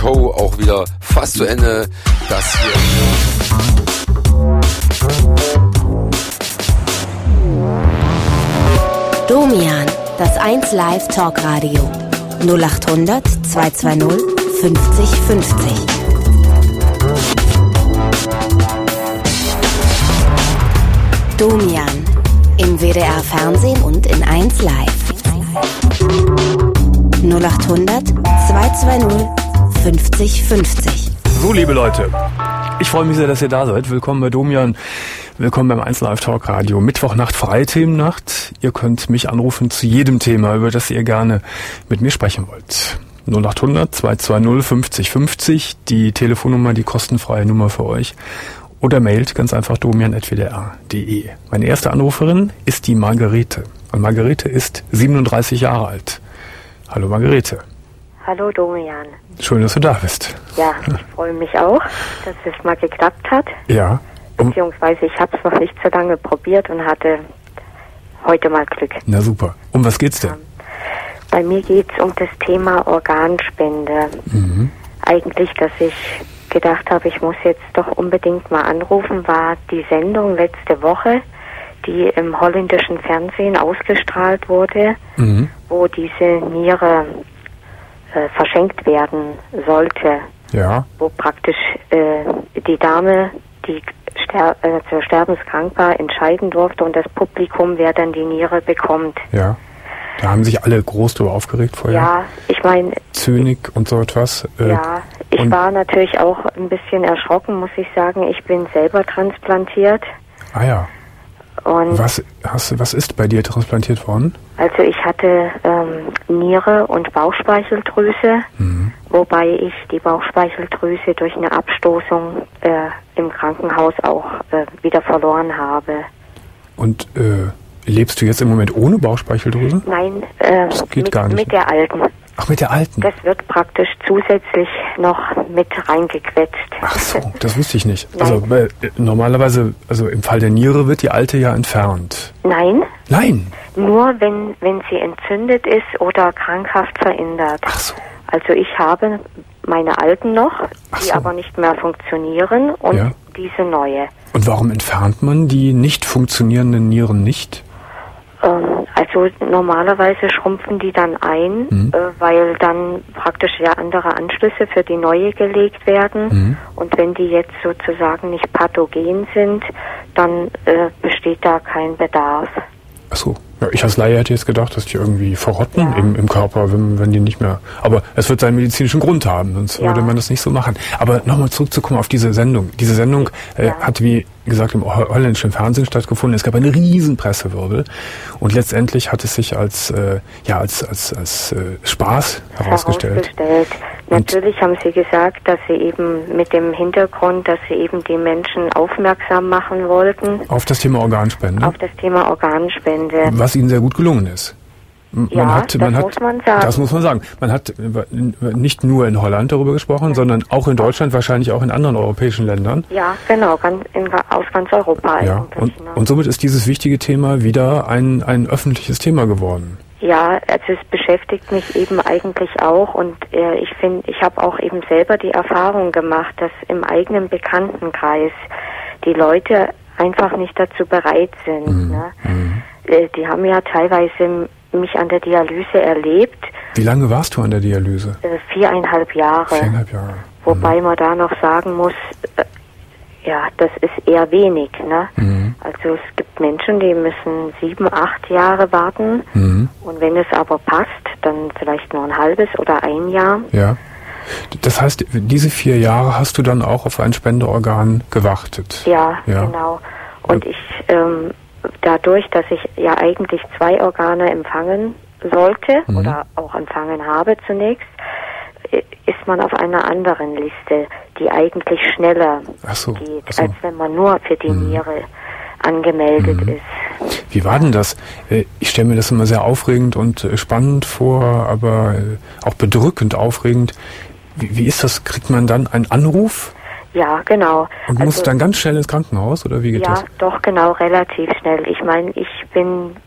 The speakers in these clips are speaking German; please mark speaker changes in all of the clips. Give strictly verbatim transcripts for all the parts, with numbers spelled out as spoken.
Speaker 1: Show auch wieder fast zu Ende. Das hier.
Speaker 2: Domian, das eins Live Talkradio. null acht hundert zweihundertzweißig fünfzig fünfzig. Domian, im W D R Fernsehen und in eins Live. null acht hundert zweihundertzweißig fünfzig fünfzig.
Speaker 3: So, liebe Leute, ich freue mich sehr, dass ihr da seid. Willkommen bei Domian, willkommen beim eins Live Talk Radio. Mittwochnacht, freie Themennacht. Ihr könnt mich anrufen zu jedem Thema, über das ihr gerne mit mir sprechen wollt. null acht hundert zweihundertzweißig fünfzig fünfzig, die Telefonnummer, die kostenfreie Nummer für euch. Oder mailt ganz einfach domian at w d r punkt d e. Meine erste Anruferin ist die Margarete. Und Margarete ist siebenunddreißig Jahre alt. Hallo Margarete.
Speaker 4: Hallo Domian.
Speaker 3: Schön, dass du da bist.
Speaker 4: Ja, ich freue mich auch, dass es mal geklappt hat.
Speaker 3: Ja. Um
Speaker 4: Beziehungsweise ich habe es noch nicht so lange probiert und hatte heute mal Glück.
Speaker 3: Na super. Um was geht's denn?
Speaker 4: Bei mir geht es um das Thema Organspende.
Speaker 3: Mhm.
Speaker 4: Eigentlich, dass ich gedacht habe, ich muss jetzt doch unbedingt mal anrufen, war die Sendung letzte Woche, die im holländischen Fernsehen ausgestrahlt wurde, mhm. wo diese Niere äh, verschenkt werden sollte.
Speaker 3: Ja.
Speaker 4: Wo praktisch äh, die Dame, die ster äh, zur sterbenskrank war, entscheiden durfte und das Publikum, wer dann die Niere bekommt.
Speaker 3: Ja. Da haben sich alle groß darüber aufgeregt vorher.
Speaker 4: Ja, ich meine...
Speaker 3: Zynik und so etwas.
Speaker 4: Äh, ja, ich war natürlich auch ein bisschen erschrocken, muss ich sagen. Ich bin selber transplantiert.
Speaker 3: Ah ja.
Speaker 4: Und
Speaker 3: was, hast, was ist bei dir transplantiert worden?
Speaker 4: Also ich hatte ähm, Niere und Bauchspeicheldrüse, mhm. wobei ich die Bauchspeicheldrüse durch eine Abstoßung äh, im Krankenhaus auch äh, wieder verloren habe.
Speaker 3: Und äh, lebst du jetzt im Moment ohne Bauchspeicheldrüse?
Speaker 4: Nein, äh,
Speaker 3: das geht
Speaker 4: mit,
Speaker 3: gar nicht.
Speaker 4: mit der alten.
Speaker 3: Ach, mit der alten?
Speaker 4: Das wird praktisch zusätzlich noch mit reingequetscht.
Speaker 3: Ach so, das wusste ich nicht. Nein. Also weil, normalerweise, also im Fall der Niere wird die alte ja entfernt.
Speaker 4: Nein.
Speaker 3: Nein?
Speaker 4: Nur wenn, wenn sie entzündet ist oder krankhaft verändert.
Speaker 3: Ach so.
Speaker 4: Also ich habe meine alten noch,
Speaker 3: Ach
Speaker 4: die
Speaker 3: so.
Speaker 4: aber nicht mehr funktionieren und
Speaker 3: ja.
Speaker 4: diese neue.
Speaker 3: Und warum entfernt man die nicht funktionierenden Nieren nicht?
Speaker 4: Also normalerweise schrumpfen die dann ein, mhm. äh, weil dann praktisch ja andere Anschlüsse für die neue gelegt werden. Mhm. Und wenn die jetzt sozusagen nicht pathogen sind, dann äh, besteht da kein Bedarf.
Speaker 3: Ach so. Ja, ich als Laie hätte jetzt gedacht, dass die irgendwie verrotten ja. im, im Körper, wenn, wenn die nicht mehr... Aber es wird seinen medizinischen Grund haben, sonst ja. würde man das nicht so machen. Aber nochmal zurückzukommen auf diese Sendung. Diese Sendung äh, ja. hat, wie gesagt, im holländischen Fernsehen stattgefunden. Es gab einen riesen Pressewirbel und letztendlich hat es sich als, äh, ja, als, als, als äh, Spaß herausgestellt.
Speaker 4: herausgestellt. Natürlich haben Sie gesagt, dass Sie eben mit dem Hintergrund, dass Sie eben die Menschen aufmerksam machen wollten.
Speaker 3: Auf das Thema Organspende?
Speaker 4: Auf das Thema Organspende.
Speaker 3: Was Ihnen sehr gut gelungen ist. Man
Speaker 4: ja,
Speaker 3: hat,
Speaker 4: das
Speaker 3: man hat,
Speaker 4: muss man sagen.
Speaker 3: Das muss man sagen. Man hat nicht nur in Holland darüber gesprochen, sondern auch in Deutschland, wahrscheinlich auch in anderen europäischen Ländern.
Speaker 4: Ja, genau, ganz, in, aus ganz Europa.
Speaker 3: Ja, und, ne? und somit ist dieses wichtige Thema wieder ein, ein öffentliches Thema geworden.
Speaker 4: Ja, also es beschäftigt mich eben eigentlich auch und äh, ich finde, ich habe auch eben selber die Erfahrung gemacht, dass im eigenen Bekanntenkreis die Leute einfach nicht dazu bereit sind. Mhm. Ne? Mhm. Äh, die haben ja teilweise mich an der Dialyse erlebt.
Speaker 3: Wie lange warst du an der Dialyse?
Speaker 4: Äh, viereinhalb Jahre.
Speaker 3: Viereinhalb Jahre.
Speaker 4: Wobei
Speaker 3: mhm.
Speaker 4: man da noch sagen muss, äh, ja, das ist eher wenig. Ne?
Speaker 3: Mhm.
Speaker 4: Also es gibt Menschen, die müssen sieben, acht Jahre warten.
Speaker 3: Mhm.
Speaker 4: Und wenn es aber passt, dann vielleicht nur ein halbes oder ein Jahr.
Speaker 3: Ja. Das heißt, diese vier Jahre hast du dann auch auf ein Spendeorgan gewartet?
Speaker 4: Ja,
Speaker 3: ja.
Speaker 4: genau. Und ja. ich, ähm, dadurch, dass ich ja eigentlich zwei Organe empfangen sollte mhm. oder auch empfangen habe zunächst, ist man auf einer anderen Liste, die eigentlich schneller
Speaker 3: Ach so,
Speaker 4: geht,
Speaker 3: ach so.
Speaker 4: als wenn man nur für die
Speaker 3: mhm.
Speaker 4: Niere angemeldet
Speaker 3: mhm.
Speaker 4: ist.
Speaker 3: Wie war denn das? Ich stelle mir das immer sehr aufregend und spannend vor, aber auch bedrückend aufregend. Wie, wie ist das? Kriegt man dann einen Anruf?
Speaker 4: Ja, genau.
Speaker 3: Und also, musst dann ganz schnell ins Krankenhaus, oder wie geht
Speaker 4: ja,
Speaker 3: das?
Speaker 4: Ja, doch, genau, relativ schnell. Ich meine, ich bin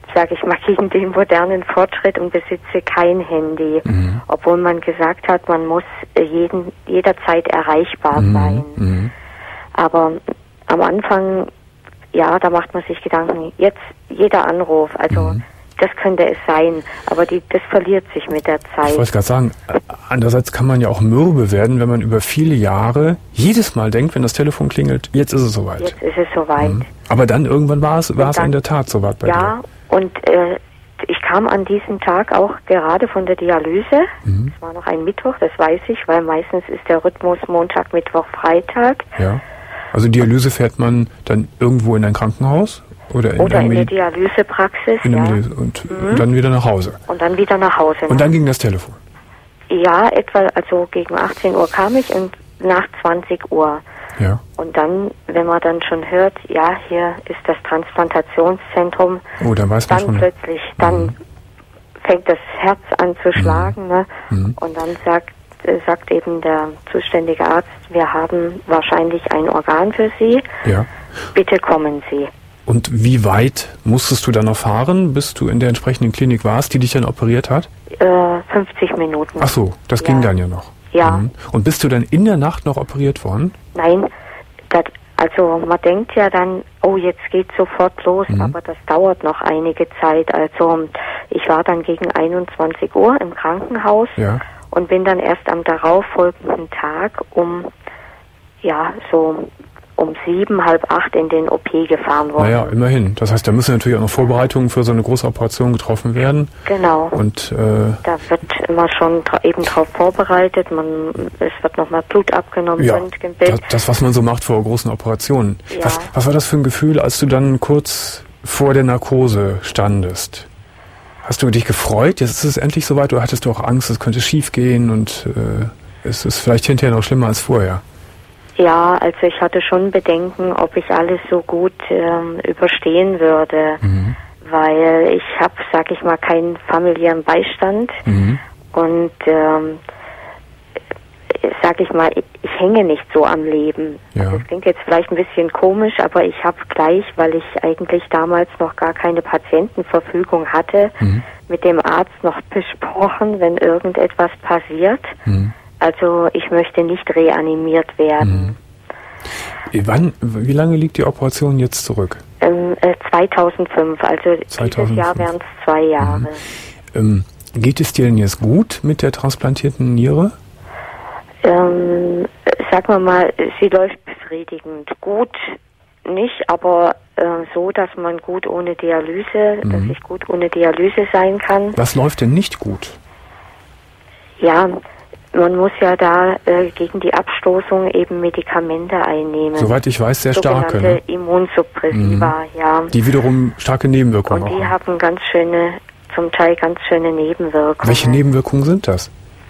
Speaker 4: sage ich mal, gegen den modernen Fortschritt und besitze kein Handy. Mhm. Obwohl man gesagt hat, man muss jeden, jederzeit erreichbar
Speaker 3: mhm.
Speaker 4: sein.
Speaker 3: Mhm.
Speaker 4: Aber am Anfang, ja, da macht man sich Gedanken, jetzt jeder Anruf, also mhm. das könnte es sein, aber die, das verliert sich mit der Zeit.
Speaker 3: Ich wollte gerade sagen, andererseits kann man ja auch mürbe werden, wenn man über viele Jahre jedes Mal denkt, wenn das Telefon klingelt, jetzt ist es soweit.
Speaker 4: Jetzt ist es soweit. Mhm.
Speaker 3: Aber dann irgendwann war es, war es
Speaker 4: dann,
Speaker 3: in der Tat soweit bei
Speaker 4: ja,
Speaker 3: dir.
Speaker 4: Ja, und äh, ich kam an diesem Tag auch gerade von der Dialyse.
Speaker 3: Mhm.
Speaker 4: Es war noch ein Mittwoch, das weiß ich, weil meistens ist der Rhythmus Montag, Mittwoch, Freitag.
Speaker 3: Ja. Also Dialyse fährt man dann irgendwo in ein Krankenhaus? Oder in,
Speaker 4: Oder
Speaker 3: der,
Speaker 4: in
Speaker 3: Medi-
Speaker 4: der Dialysepraxis,
Speaker 3: in der
Speaker 4: ja.
Speaker 3: Medi- und,
Speaker 4: mhm.
Speaker 3: und dann wieder nach Hause.
Speaker 4: Und dann wieder nach Hause.
Speaker 3: Und dann ging das Telefon?
Speaker 4: Ja, etwa, also gegen achtzehn Uhr kam ich und nach zwanzig Uhr.
Speaker 3: Ja.
Speaker 4: Und dann, wenn man dann schon hört, ja, hier ist das Transplantationszentrum,
Speaker 3: oh, dann weiß man
Speaker 4: dann
Speaker 3: schon.
Speaker 4: plötzlich, dann mhm. fängt das Herz an zu schlagen, ne?
Speaker 3: Mhm.
Speaker 4: Und dann sagt, äh, sagt eben der zuständige Arzt, wir haben wahrscheinlich ein Organ für Sie.
Speaker 3: Ja.
Speaker 4: Bitte kommen Sie.
Speaker 3: Und wie weit musstest du dann noch fahren, bis du in der entsprechenden Klinik warst, die dich dann operiert hat?
Speaker 4: Äh, fünfzig Minuten.
Speaker 3: Ach so, das
Speaker 4: ja.
Speaker 3: ging dann ja noch.
Speaker 4: Ja.
Speaker 3: Mhm. Und bist du dann in der Nacht noch operiert worden?
Speaker 4: Nein, das, also man denkt ja dann, oh, jetzt geht's sofort los, mhm. aber das dauert noch einige Zeit. Also ich war dann gegen einundzwanzig Uhr im Krankenhaus
Speaker 3: ja.
Speaker 4: und bin dann erst am darauffolgenden Tag um, ja, so um sieben, halb acht in den O P gefahren worden.
Speaker 3: Naja, immerhin. Das heißt, da müssen natürlich auch noch Vorbereitungen für so eine große Operation getroffen werden.
Speaker 4: Genau.
Speaker 3: Und äh,
Speaker 4: da wird immer schon tra- eben drauf vorbereitet. Man, es wird nochmal Blut abgenommen,
Speaker 3: ja,
Speaker 4: Röntgenbild.
Speaker 3: das, das, was man so macht vor großen Operationen.
Speaker 4: Ja.
Speaker 3: Was, was war das für ein Gefühl, als du dann kurz vor der Narkose standest? Hast du dich gefreut? Jetzt ist es endlich soweit, oder hattest du auch Angst, es könnte schief gehen und äh, es ist vielleicht hinterher noch schlimmer als vorher?
Speaker 4: Ja, also ich hatte schon Bedenken, ob ich alles so gut ähm, überstehen würde, mhm. weil ich habe, sag ich mal, keinen familiären Beistand mhm. und ähm, sag ich mal, ich, ich hänge nicht so am Leben.
Speaker 3: Ja.
Speaker 4: Das klingt jetzt vielleicht ein bisschen komisch, aber ich habe gleich, weil ich eigentlich damals noch gar keine Patientenverfügung hatte, mhm. mit dem Arzt noch besprochen, wenn irgendetwas passiert. Mhm. Also ich möchte nicht reanimiert werden.
Speaker 3: Mhm. Wann, wie lange liegt die Operation jetzt zurück?
Speaker 4: Ähm, äh, zweitausendfünf, also
Speaker 3: zweitausendfünf.
Speaker 4: Dieses Jahr wären es zwei Jahre.
Speaker 3: Mhm. Ähm, geht es dir denn jetzt gut mit der transplantierten Niere?
Speaker 4: Ähm, sagen wir mal, sie läuft befriedigend. Gut nicht, aber äh, so, dass man gut ohne Dialyse, mhm. dass ich gut ohne Dialyse sein kann.
Speaker 3: Was läuft denn nicht gut?
Speaker 4: Ja, man muss ja da äh, gegen die Abstoßung eben Medikamente einnehmen.
Speaker 3: Soweit ich weiß, sehr starke.
Speaker 4: Sogenannte
Speaker 3: Ne?
Speaker 4: Immunsuppressiva, mhm. ja.
Speaker 3: Die wiederum starke Nebenwirkungen
Speaker 4: haben. Und die
Speaker 3: auch
Speaker 4: haben ganz schöne, zum Teil ganz schöne Nebenwirkungen.
Speaker 3: Welche Nebenwirkungen sind das?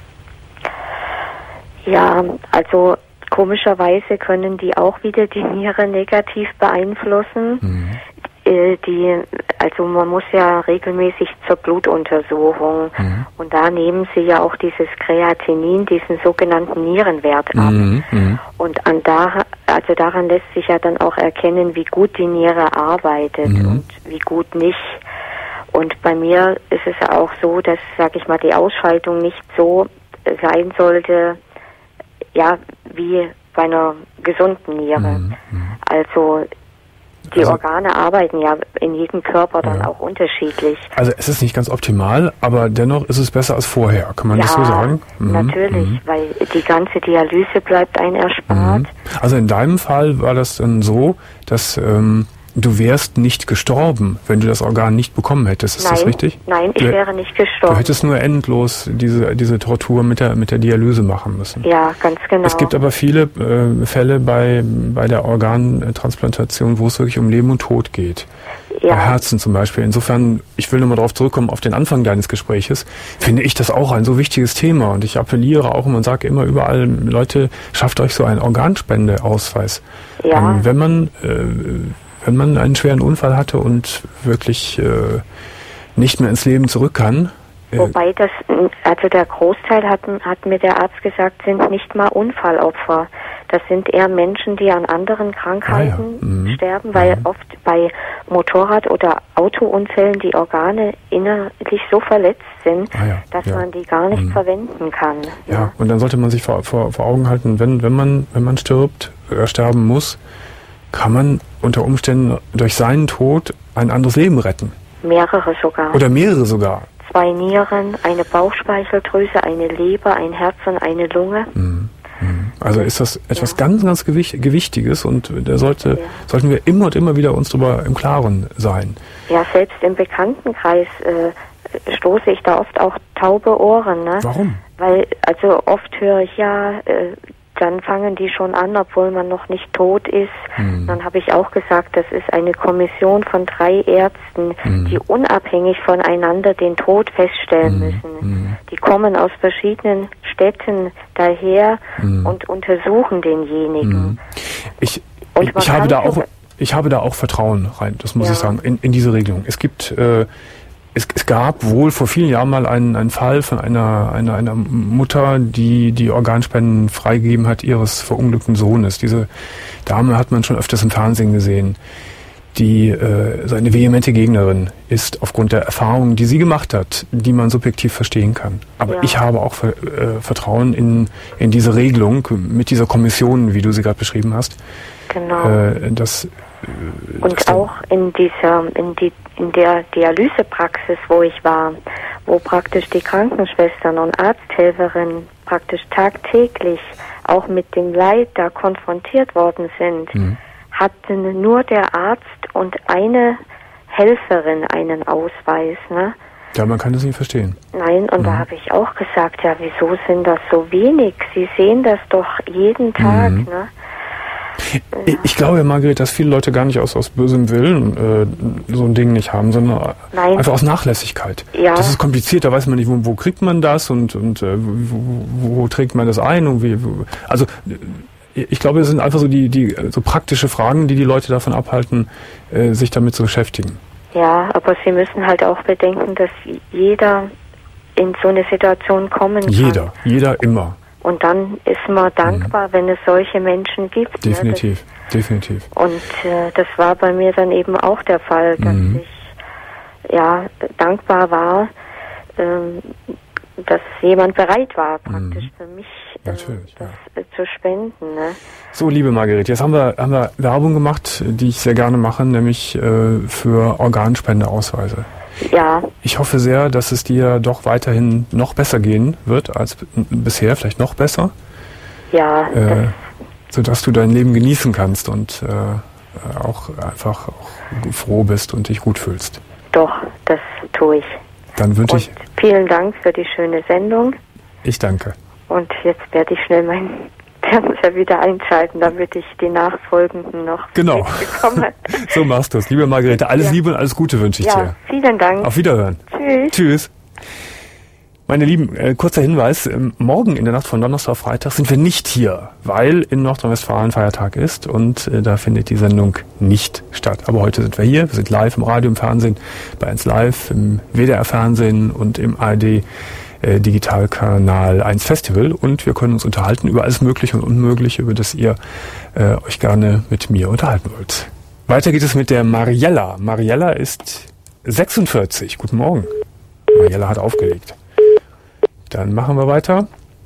Speaker 4: Ja, also komischerweise können die auch wieder die Niere negativ beeinflussen. Mhm. Äh, die, also man muss ja regelmäßig zur Blutuntersuchung mhm. und da nehmen sie ja auch dieses Kreatinin, diesen sogenannten Nierenwert ab.
Speaker 3: Mhm. Mhm.
Speaker 4: Und an da, also daran lässt sich ja dann auch erkennen, wie gut die Niere arbeitet mhm. und wie gut nicht. Und bei mir ist es auch so, dass, sag ich mal, die Ausschaltung nicht so sein sollte, ja, wie bei einer gesunden Niere. Mhm. Also die also, Organe arbeiten ja in jedem Körper dann ja. auch unterschiedlich.
Speaker 3: Also es ist nicht ganz optimal, aber dennoch ist es besser als vorher, kann man
Speaker 4: ja,
Speaker 3: das so sagen?
Speaker 4: Mhm. Natürlich, mhm. weil die ganze Dialyse bleibt einem erspart.
Speaker 3: Mhm. Also in deinem Fall war das dann so, dass ähm, du wärst nicht gestorben, wenn du das Organ nicht bekommen hättest. Ist
Speaker 4: nein,
Speaker 3: das richtig?
Speaker 4: Nein, ich
Speaker 3: du,
Speaker 4: wäre nicht gestorben.
Speaker 3: Du hättest nur endlos diese diese Tortur mit der mit der Dialyse machen müssen.
Speaker 4: Ja, ganz genau.
Speaker 3: Es gibt aber viele äh, Fälle bei bei der Organtransplantation, wo es wirklich um Leben und Tod geht. Ja. Bei Herzen zum Beispiel. Insofern, ich will nochmal darauf zurückkommen, auf den Anfang deines Gespräches, finde ich das auch ein so wichtiges Thema. Und ich appelliere auch und sage immer überall, Leute, schafft euch so einen Organspendeausweis.
Speaker 4: Ja.
Speaker 3: Ähm, wenn man äh, wenn man einen schweren Unfall hatte und wirklich äh, nicht mehr ins Leben zurück kann.
Speaker 4: Äh Wobei das, also der Großteil hat, hat mir der Arzt gesagt, sind nicht mal Unfallopfer. Das sind eher Menschen, die an anderen Krankheiten
Speaker 3: ah, ja. mhm.
Speaker 4: sterben, weil
Speaker 3: mhm.
Speaker 4: oft bei Motorrad- oder Autounfällen die Organe innerlich so verletzt sind,
Speaker 3: ah ja,
Speaker 4: dass
Speaker 3: ja.
Speaker 4: man die gar nicht
Speaker 3: mhm.
Speaker 4: verwenden kann.
Speaker 3: Ja,
Speaker 4: Ja,
Speaker 3: und dann sollte man sich vor, vor, vor Augen halten, wenn, wenn man, wenn man stirbt, oder sterben muss, kann man unter Umständen durch seinen Tod ein anderes Leben retten.
Speaker 4: mehrere sogar.
Speaker 3: Oder mehrere sogar.
Speaker 4: Zwei Nieren, eine Bauchspeicheldrüse, eine Leber, ein Herz und eine Lunge.
Speaker 3: Mhm. Also ist das etwas
Speaker 4: Ja.
Speaker 3: ganz, ganz Gewicht, Gewichtiges und da sollte,
Speaker 4: Ja.
Speaker 3: sollten wir immer und immer wieder uns darüber im Klaren sein.
Speaker 4: Ja, selbst im Bekanntenkreis äh, stoße ich da oft auch taube Ohren, ne?
Speaker 3: Warum?
Speaker 4: Weil, also oft höre ich ja, äh, dann fangen die schon an, obwohl man noch nicht tot ist.
Speaker 3: Mhm.
Speaker 4: Dann habe ich auch gesagt, das ist eine Kommission von drei Ärzten,
Speaker 3: Mhm.
Speaker 4: die unabhängig voneinander den Tod feststellen
Speaker 3: Mhm.
Speaker 4: müssen.
Speaker 3: Mhm.
Speaker 4: Die kommen aus verschiedenen Städten daher
Speaker 3: Mhm.
Speaker 4: und untersuchen denjenigen.
Speaker 3: Mhm. Ich,
Speaker 4: Und
Speaker 3: ich,
Speaker 4: man
Speaker 3: ich habe
Speaker 4: kann
Speaker 3: da auch,
Speaker 4: so-
Speaker 3: ich habe da auch Vertrauen rein, das muss
Speaker 4: Ja.
Speaker 3: ich sagen, in, in diese Regelung. Es gibt, äh, es, es gab wohl vor vielen Jahren mal einen, einen Fall von einer, einer, einer Mutter, die die Organspenden freigegeben hat ihres verunglückten Sohnes. Diese Dame hat man schon öfters im Fernsehen gesehen, die äh, so eine vehemente Gegnerin ist aufgrund der Erfahrungen, die sie gemacht hat, die man subjektiv verstehen kann. Aber
Speaker 4: Ja.
Speaker 3: ich habe auch ver, äh, Vertrauen in, in diese Regelung mit dieser Kommission, wie du sie gerade beschrieben hast.
Speaker 4: Genau.
Speaker 3: Äh, dass, äh,
Speaker 4: Und
Speaker 3: dass da-
Speaker 4: auch in dieser, in die, in der Dialysepraxis, wo ich war, wo praktisch die Krankenschwestern und Arzthelferinnen praktisch tagtäglich auch mit dem Leid da konfrontiert worden sind,
Speaker 3: Mhm.
Speaker 4: hatten nur der Arzt und eine Helferin einen Ausweis, ne?
Speaker 3: Ja, man kann das nicht verstehen.
Speaker 4: Nein, und da
Speaker 3: Mhm.
Speaker 4: habe ich auch gesagt, ja, wieso sind das so wenig? Sie sehen das doch jeden Tag,
Speaker 3: Mhm.
Speaker 4: ne?
Speaker 3: Ich, ich glaube, Margret, dass viele Leute gar nicht aus, aus bösem Willen äh, so ein Ding nicht haben, sondern
Speaker 4: Nein.
Speaker 3: einfach aus Nachlässigkeit.
Speaker 4: Ja.
Speaker 3: Das ist kompliziert, da weiß man nicht, wo, wo kriegt man das und, und äh, wo, wo trägt man das ein und wie. Wo, also äh, ich glaube, es sind einfach so die, die so praktische Fragen, die die Leute davon abhalten, äh, sich damit zu beschäftigen.
Speaker 4: Ja, aber Sie müssen halt auch bedenken, dass jeder in so eine Situation kommen kann.
Speaker 3: Jeder, jeder immer.
Speaker 4: Und dann ist man dankbar, mhm. wenn es solche Menschen gibt.
Speaker 3: Definitiv,
Speaker 4: ne? das,
Speaker 3: definitiv.
Speaker 4: Und äh, das war bei mir dann eben auch der Fall, dass
Speaker 3: Mhm.
Speaker 4: ich ja dankbar war, ähm, dass jemand bereit war, praktisch
Speaker 3: Mhm.
Speaker 4: für mich äh,
Speaker 3: Natürlich,
Speaker 4: das
Speaker 3: ja.
Speaker 4: äh, zu spenden. Ne?
Speaker 3: So, liebe Margret, jetzt haben wir, haben wir Werbung gemacht, die ich sehr gerne mache, nämlich äh, für Organspendeausweise.
Speaker 4: Ja,
Speaker 3: Ich hoffe sehr, dass es dir doch weiterhin noch besser gehen wird als b- bisher, vielleicht noch besser,
Speaker 4: ja,
Speaker 3: äh,
Speaker 4: das,
Speaker 3: sodass du dein Leben genießen kannst und äh, auch einfach auch froh bist und dich gut fühlst.
Speaker 4: doch, das tue ich.
Speaker 3: Dann wünsche
Speaker 4: Und
Speaker 3: ich,
Speaker 4: vielen Dank für die schöne Sendung.
Speaker 3: ich danke.
Speaker 4: Und jetzt werde ich schnell meinen Fernseher wieder einschalten, damit ich die nachfolgenden noch
Speaker 3: Genau.
Speaker 4: bekomme.
Speaker 3: So machst du es. Liebe Margarete, alles
Speaker 4: Ja.
Speaker 3: Liebe und alles Gute wünsche ich
Speaker 4: Ja,
Speaker 3: dir.
Speaker 4: vielen Dank.
Speaker 3: Auf Wiederhören.
Speaker 4: Tschüss.
Speaker 3: Tschüss. Meine Lieben, äh, kurzer Hinweis, ähm, morgen in der Nacht von Donnerstag auf Freitag sind wir nicht hier, weil in Nordrhein-Westfalen Feiertag ist und äh, da findet die Sendung nicht statt. Aber heute sind wir hier, wir sind live im Radio, im Fernsehen, bei eins Live, im W D R-Fernsehen und im A R D äh, Digitalkanal eins Festival und wir können uns unterhalten über alles Mögliche und Unmögliche, über das ihr äh, euch gerne mit mir unterhalten wollt. Weiter geht es mit der Mariella. Mariella ist sechsundvierzig. Guten Morgen. Mariella hat aufgelegt. Dann machen wir weiter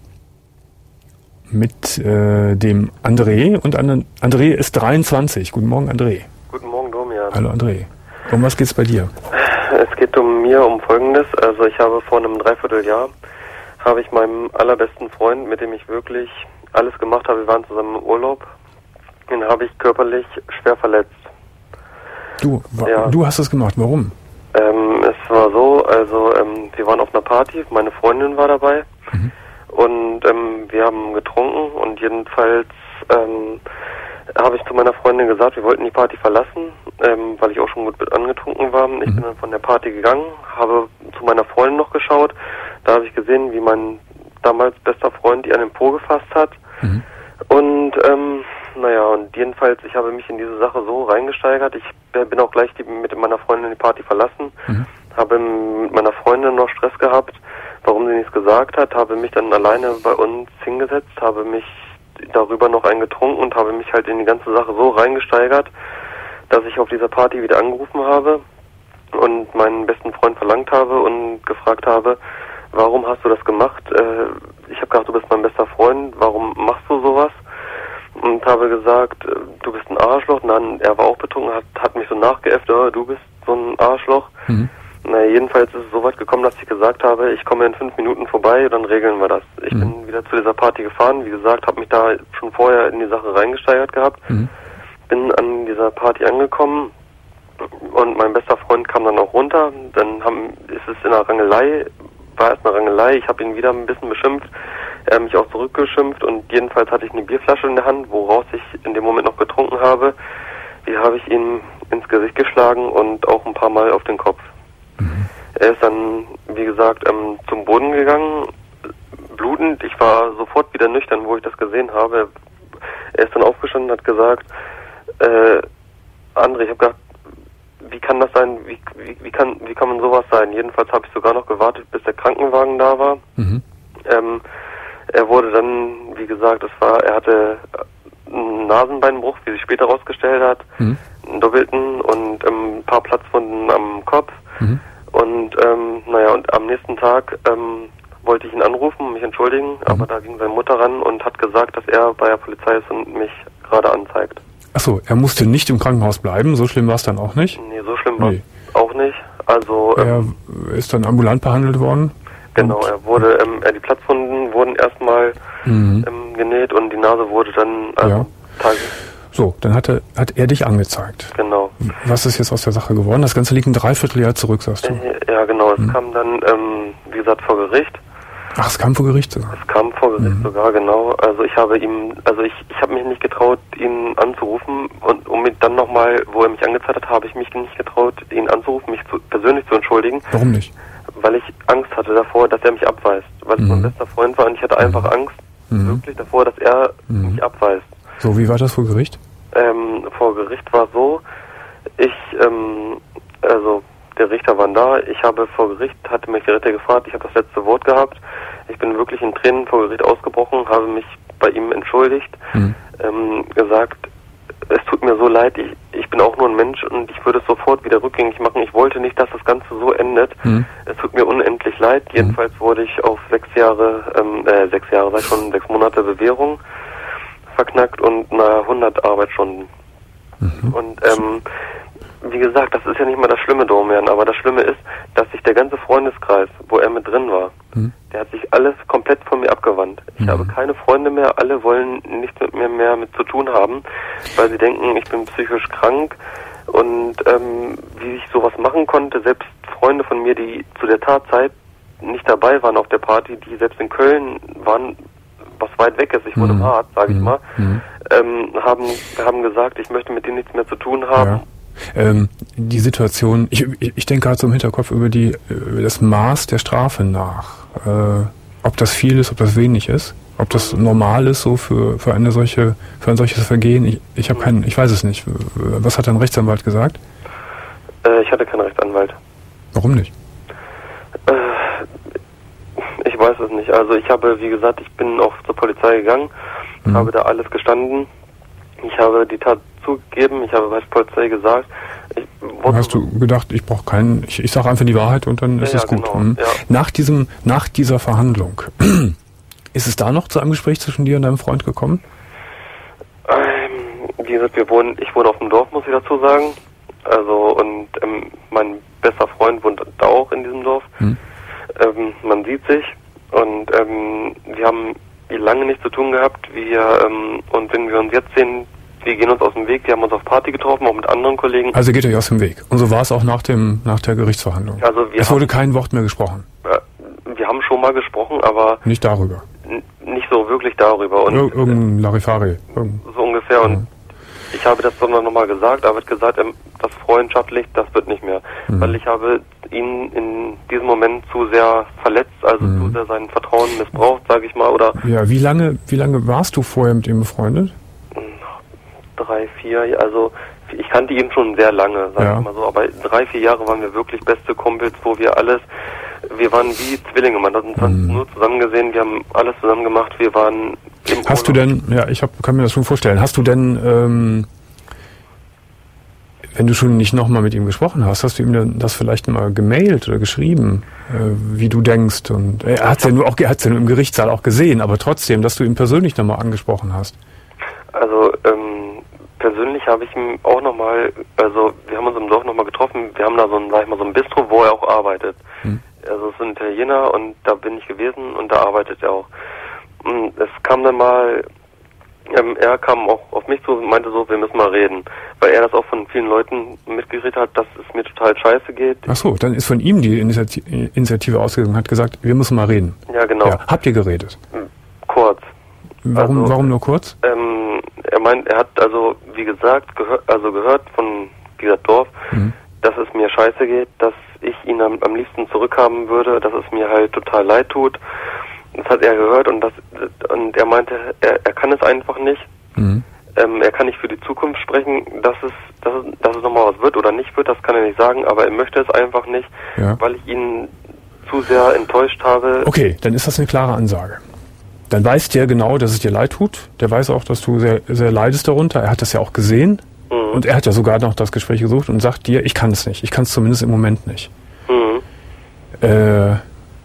Speaker 3: mit äh, dem André. Und An- André ist dreiundzwanzig. Guten Morgen, André.
Speaker 5: Guten Morgen, Domian.
Speaker 3: Hallo, André. Um was geht's bei dir?
Speaker 5: Es geht um mir, um Folgendes. Also ich habe vor einem Dreivierteljahr, habe ich meinem allerbesten Freund, mit dem ich wirklich alles gemacht habe, wir waren zusammen im Urlaub, den habe ich körperlich schwer verletzt.
Speaker 3: Du, wa-
Speaker 5: Ja.
Speaker 3: du hast das gemacht. Warum?
Speaker 5: Ähm, es war so, also ähm, wir waren auf einer Party, meine Freundin war dabei
Speaker 3: Mhm.
Speaker 5: und ähm, wir haben getrunken und jedenfalls ähm, habe ich zu meiner Freundin gesagt, wir wollten die Party verlassen, ähm, weil ich auch schon gut angetrunken war. Ich
Speaker 3: Mhm.
Speaker 5: bin dann von der Party gegangen, habe zu meiner Freundin noch geschaut, da habe ich gesehen, wie mein damals bester Freund ihr an den Po gefasst hat.
Speaker 3: Mhm.
Speaker 5: Und ähm, naja, und jedenfalls, ich habe mich in diese Sache so reingesteigert. Ich äh, bin auch gleich die, mit meiner Freundin die Party verlassen,
Speaker 3: Mhm.
Speaker 5: habe mit meiner Freundin noch Stress gehabt, warum sie nichts gesagt hat, habe mich dann alleine bei uns hingesetzt, habe mich darüber noch einen getrunken und habe mich halt in die ganze Sache so reingesteigert, dass ich auf dieser Party wieder angerufen habe und meinen besten Freund verlangt habe und gefragt habe, warum hast du das gemacht? Äh, ich habe gedacht, du bist mein bester Freund, warum machst du sowas? Und habe gesagt, du bist ein Arschloch. Dann, er war auch betrunken, hat, hat mich so nachgeäfft, oh, du bist so ein Arschloch. Mhm. Na, jedenfalls ist es so weit gekommen, dass ich gesagt habe, ich komme in fünf Minuten vorbei, dann regeln wir das. Ich mhm. bin wieder zu dieser Party gefahren, wie gesagt, habe mich da schon vorher in die Sache reingesteigert gehabt. Mhm. Bin an dieser Party angekommen und mein bester Freund kam dann auch runter. Dann haben, ist es in einer Rangelei, war es eine Rangelei, ich habe ihn wieder ein bisschen beschimpft, er mich auch zurückgeschimpft und jedenfalls hatte ich eine Bierflasche in der Hand, woraus ich in dem Moment noch getrunken habe. Die habe ich ihm ins Gesicht geschlagen und auch ein paar Mal auf den Kopf. Mhm. Er ist dann, wie gesagt, ähm, zum Boden gegangen, blutend. Ich war sofort wieder nüchtern, wo ich das gesehen habe. Er ist dann aufgestanden und hat gesagt, äh, André, ich habe gedacht, wie kann das sein, wie, wie, wie, kann, wie kann man sowas sein? Jedenfalls habe ich sogar noch gewartet, bis der Krankenwagen da war. Mhm. Ähm, er wurde dann, wie gesagt, es war, er hatte einen Nasenbeinbruch, wie sich später herausgestellt hat, mhm. einen doppelten und ähm, ein paar Platzwunden am Kopf. Mhm. Und ähm, naja, und am nächsten Tag ähm, wollte ich ihn anrufen, mich entschuldigen, mhm. aber da ging seine Mutter ran und hat gesagt, dass er bei der Polizei ist und mich gerade anzeigt.
Speaker 3: Achso, er musste nicht im Krankenhaus bleiben, so schlimm war es dann auch nicht?
Speaker 5: Nee, so schlimm war es nee. auch nicht. Also
Speaker 3: ähm, er ist dann ambulant behandelt worden?
Speaker 5: Genau, er wurde, ähm, die Platzwunden wurden erstmal mhm. ähm, genäht und die Nase wurde dann also
Speaker 3: ja. Tage. So, dann hat er, hat er dich angezeigt.
Speaker 5: Genau.
Speaker 3: Was ist jetzt aus der Sache geworden? Das Ganze liegt ein Dreivierteljahr zurück, sagst du?
Speaker 5: Ja, genau. Es mhm. kam dann, ähm, wie gesagt, vor Gericht.
Speaker 3: Ach, es kam vor Gericht sogar?
Speaker 5: Es kam vor Gericht mhm. sogar, genau. Also ich habe ihm, also ich, ich habe mich nicht getraut, ihn anzurufen und um mich dann nochmal, wo er mich angezeigt hat, habe ich mich nicht getraut, ihn anzurufen, mich zu, persönlich zu entschuldigen.
Speaker 3: Warum nicht?
Speaker 5: Weil ich Angst hatte davor, dass er mich abweist. Weil es mhm. mein bester Freund war und ich hatte einfach mhm. Angst, mhm. wirklich davor, dass er mhm. mich abweist.
Speaker 3: So, wie war das vor Gericht?
Speaker 5: Ähm, vor Gericht war so, ich, ähm, also der Richter war da, ich habe vor Gericht, hatte mich der Richter gefragt, ich habe das letzte Wort gehabt, ich bin wirklich in Tränen vor Gericht ausgebrochen, habe mich bei ihm entschuldigt, mhm. ähm, gesagt, es tut mir so leid, ich, ich bin auch nur ein Mensch und ich würde es sofort wieder rückgängig machen, ich wollte nicht, dass das Ganze so endet, mhm. es tut mir unendlich leid, jedenfalls wurde ich auf sechs Jahre, ähm, äh, sechs Jahre, sag ich schon, sechs Monate Bewährung verknackt und na, hundert Arbeitsstunden. Mhm. Und ähm, wie gesagt, das ist ja nicht mal das Schlimme, Domian, aber das Schlimme ist, dass sich der ganze Freundeskreis, wo er mit drin war, mhm. der hat sich alles komplett von mir abgewandt. Ich mhm. habe keine Freunde mehr, alle wollen nichts mit mir mehr mit zu tun haben, weil sie denken, ich bin psychisch krank und ähm, wie ich sowas machen konnte, selbst Freunde von mir, die zu der Tatzeit nicht dabei waren auf der Party, die selbst in Köln waren, was weit weg ist, ich wohne im mhm. Harz, sage ich mal, mhm. ähm, haben, haben gesagt, ich möchte mit denen nichts mehr zu tun haben.
Speaker 3: Ja. Ähm, die Situation, ich, ich denke gerade so im Hinterkopf über die über das Maß der Strafe nach. Äh, ob das viel ist, ob das wenig ist, ob das normal ist so für, für eine solche, für ein solches Vergehen. Ich, ich habe keinen, ich weiß es nicht. Was hat dein Rechtsanwalt gesagt?
Speaker 5: Äh, ich hatte keinen Rechtsanwalt.
Speaker 3: Warum nicht?
Speaker 5: Äh, ich weiß es nicht. Also ich habe, wie gesagt, ich bin auch zur Polizei gegangen, mhm. habe da alles gestanden. Ich habe die Tat zugegeben, ich habe bei der Polizei gesagt. Ich
Speaker 3: Hast du gedacht, ich brauche keinen, ich, ich sage einfach die Wahrheit und dann ist ja, es gut.
Speaker 5: Genau,
Speaker 3: mhm.
Speaker 5: ja.
Speaker 3: Nach diesem, nach dieser Verhandlung, ist es da noch zu einem Gespräch zwischen dir und deinem Freund gekommen?
Speaker 5: Ähm, wie gesagt, wir wohnen, ich wohne auf dem Dorf, muss ich dazu sagen. Also und ähm, mein bester Freund wohnt da auch in diesem Dorf. Mhm. Ähm, man sieht sich und ähm, wir haben lange nichts zu tun gehabt. Wir ähm, und wenn wir uns jetzt sehen, wir gehen uns aus dem Weg. Wir haben uns auf Party getroffen, auch mit anderen Kollegen.
Speaker 3: Also geht euch aus dem Weg. Und so war es auch nach dem nach der Gerichtsverhandlung.
Speaker 5: Also wir
Speaker 3: es
Speaker 5: haben,
Speaker 3: wurde kein Wort mehr gesprochen.
Speaker 5: Äh, wir haben schon mal gesprochen, aber
Speaker 3: nicht darüber.
Speaker 5: N- nicht so wirklich darüber. Und
Speaker 3: Ir- irgendein Larifari.
Speaker 5: Irgend so ungefähr. Und mhm. ich habe das dann nochmal gesagt, aber wird gesagt, ähm, das freundschaftlich, das wird nicht mehr. Mhm. Weil ich habe ihn in diesem Moment zu sehr verletzt, also mhm. zu sehr sein Vertrauen missbraucht, sage ich mal. Oder
Speaker 3: ja, wie lange, wie lange warst du vorher mit ihm befreundet?
Speaker 5: Drei, vier, also ich kannte ihn schon sehr lange, sag ja. ich mal so, aber drei, vier Jahre waren wir wirklich beste Kumpels, wo wir alles, wir waren wie Zwillinge, man hat uns mhm. nur zusammen gesehen, wir haben alles zusammen gemacht, wir waren im
Speaker 3: Hast Urlaub. Du denn, ja, ich hab, kann mir das schon vorstellen, hast du denn, ähm, wenn du schon nicht nochmal mit ihm gesprochen hast, hast du ihm das vielleicht mal gemailt oder geschrieben, äh, wie du denkst? Und er hat es ja nur auch, er hat's ja nur im Gerichtssaal auch gesehen, aber trotzdem, dass du ihn persönlich nochmal angesprochen hast.
Speaker 5: Also ähm, persönlich habe ich ihn auch nochmal, also wir haben uns im Dorf nochmal getroffen, wir haben da so ein, sag ich mal, so ein Bistro, wo er auch arbeitet. Hm. Also es ist ein Italiener und da bin ich gewesen und da arbeitet er auch. Und es kam dann mal... Ähm, er kam auch auf mich zu und meinte so, wir müssen mal reden, weil er das auch von vielen Leuten mitgekriegt hat, dass es mir total scheiße geht.
Speaker 3: Ach so, dann ist von ihm die Initiative, Initiative ausgegangen und hat gesagt, wir müssen mal reden.
Speaker 5: Ja, genau. Ja,
Speaker 3: habt ihr geredet?
Speaker 5: Kurz.
Speaker 3: Warum,
Speaker 5: also,
Speaker 3: warum nur kurz?
Speaker 5: Ähm, er meint, er hat also, wie gesagt, gehört, also gehört von, wie gesagt, Dorf, mhm. dass es mir scheiße geht, dass ich ihn am, am liebsten zurückhaben würde, dass es mir halt total leid tut. Das hat er gehört und das und er meinte, er, er kann es einfach nicht. Mhm. Ähm, er kann nicht für die Zukunft sprechen, dass es, dass es, dass es nochmal was wird oder nicht wird, das kann er nicht sagen, aber er möchte es einfach nicht, ja. weil ich ihn zu sehr enttäuscht habe.
Speaker 3: Okay, dann ist das eine klare Ansage. Dann weiß der genau, dass es dir leid tut. Der weiß auch, dass du sehr, sehr leidest darunter. Er hat das ja auch gesehen. Mhm. Und er hat ja sogar noch das Gespräch gesucht und sagt dir, ich kann es nicht. Ich kann es zumindest im Moment nicht. Mhm. Äh...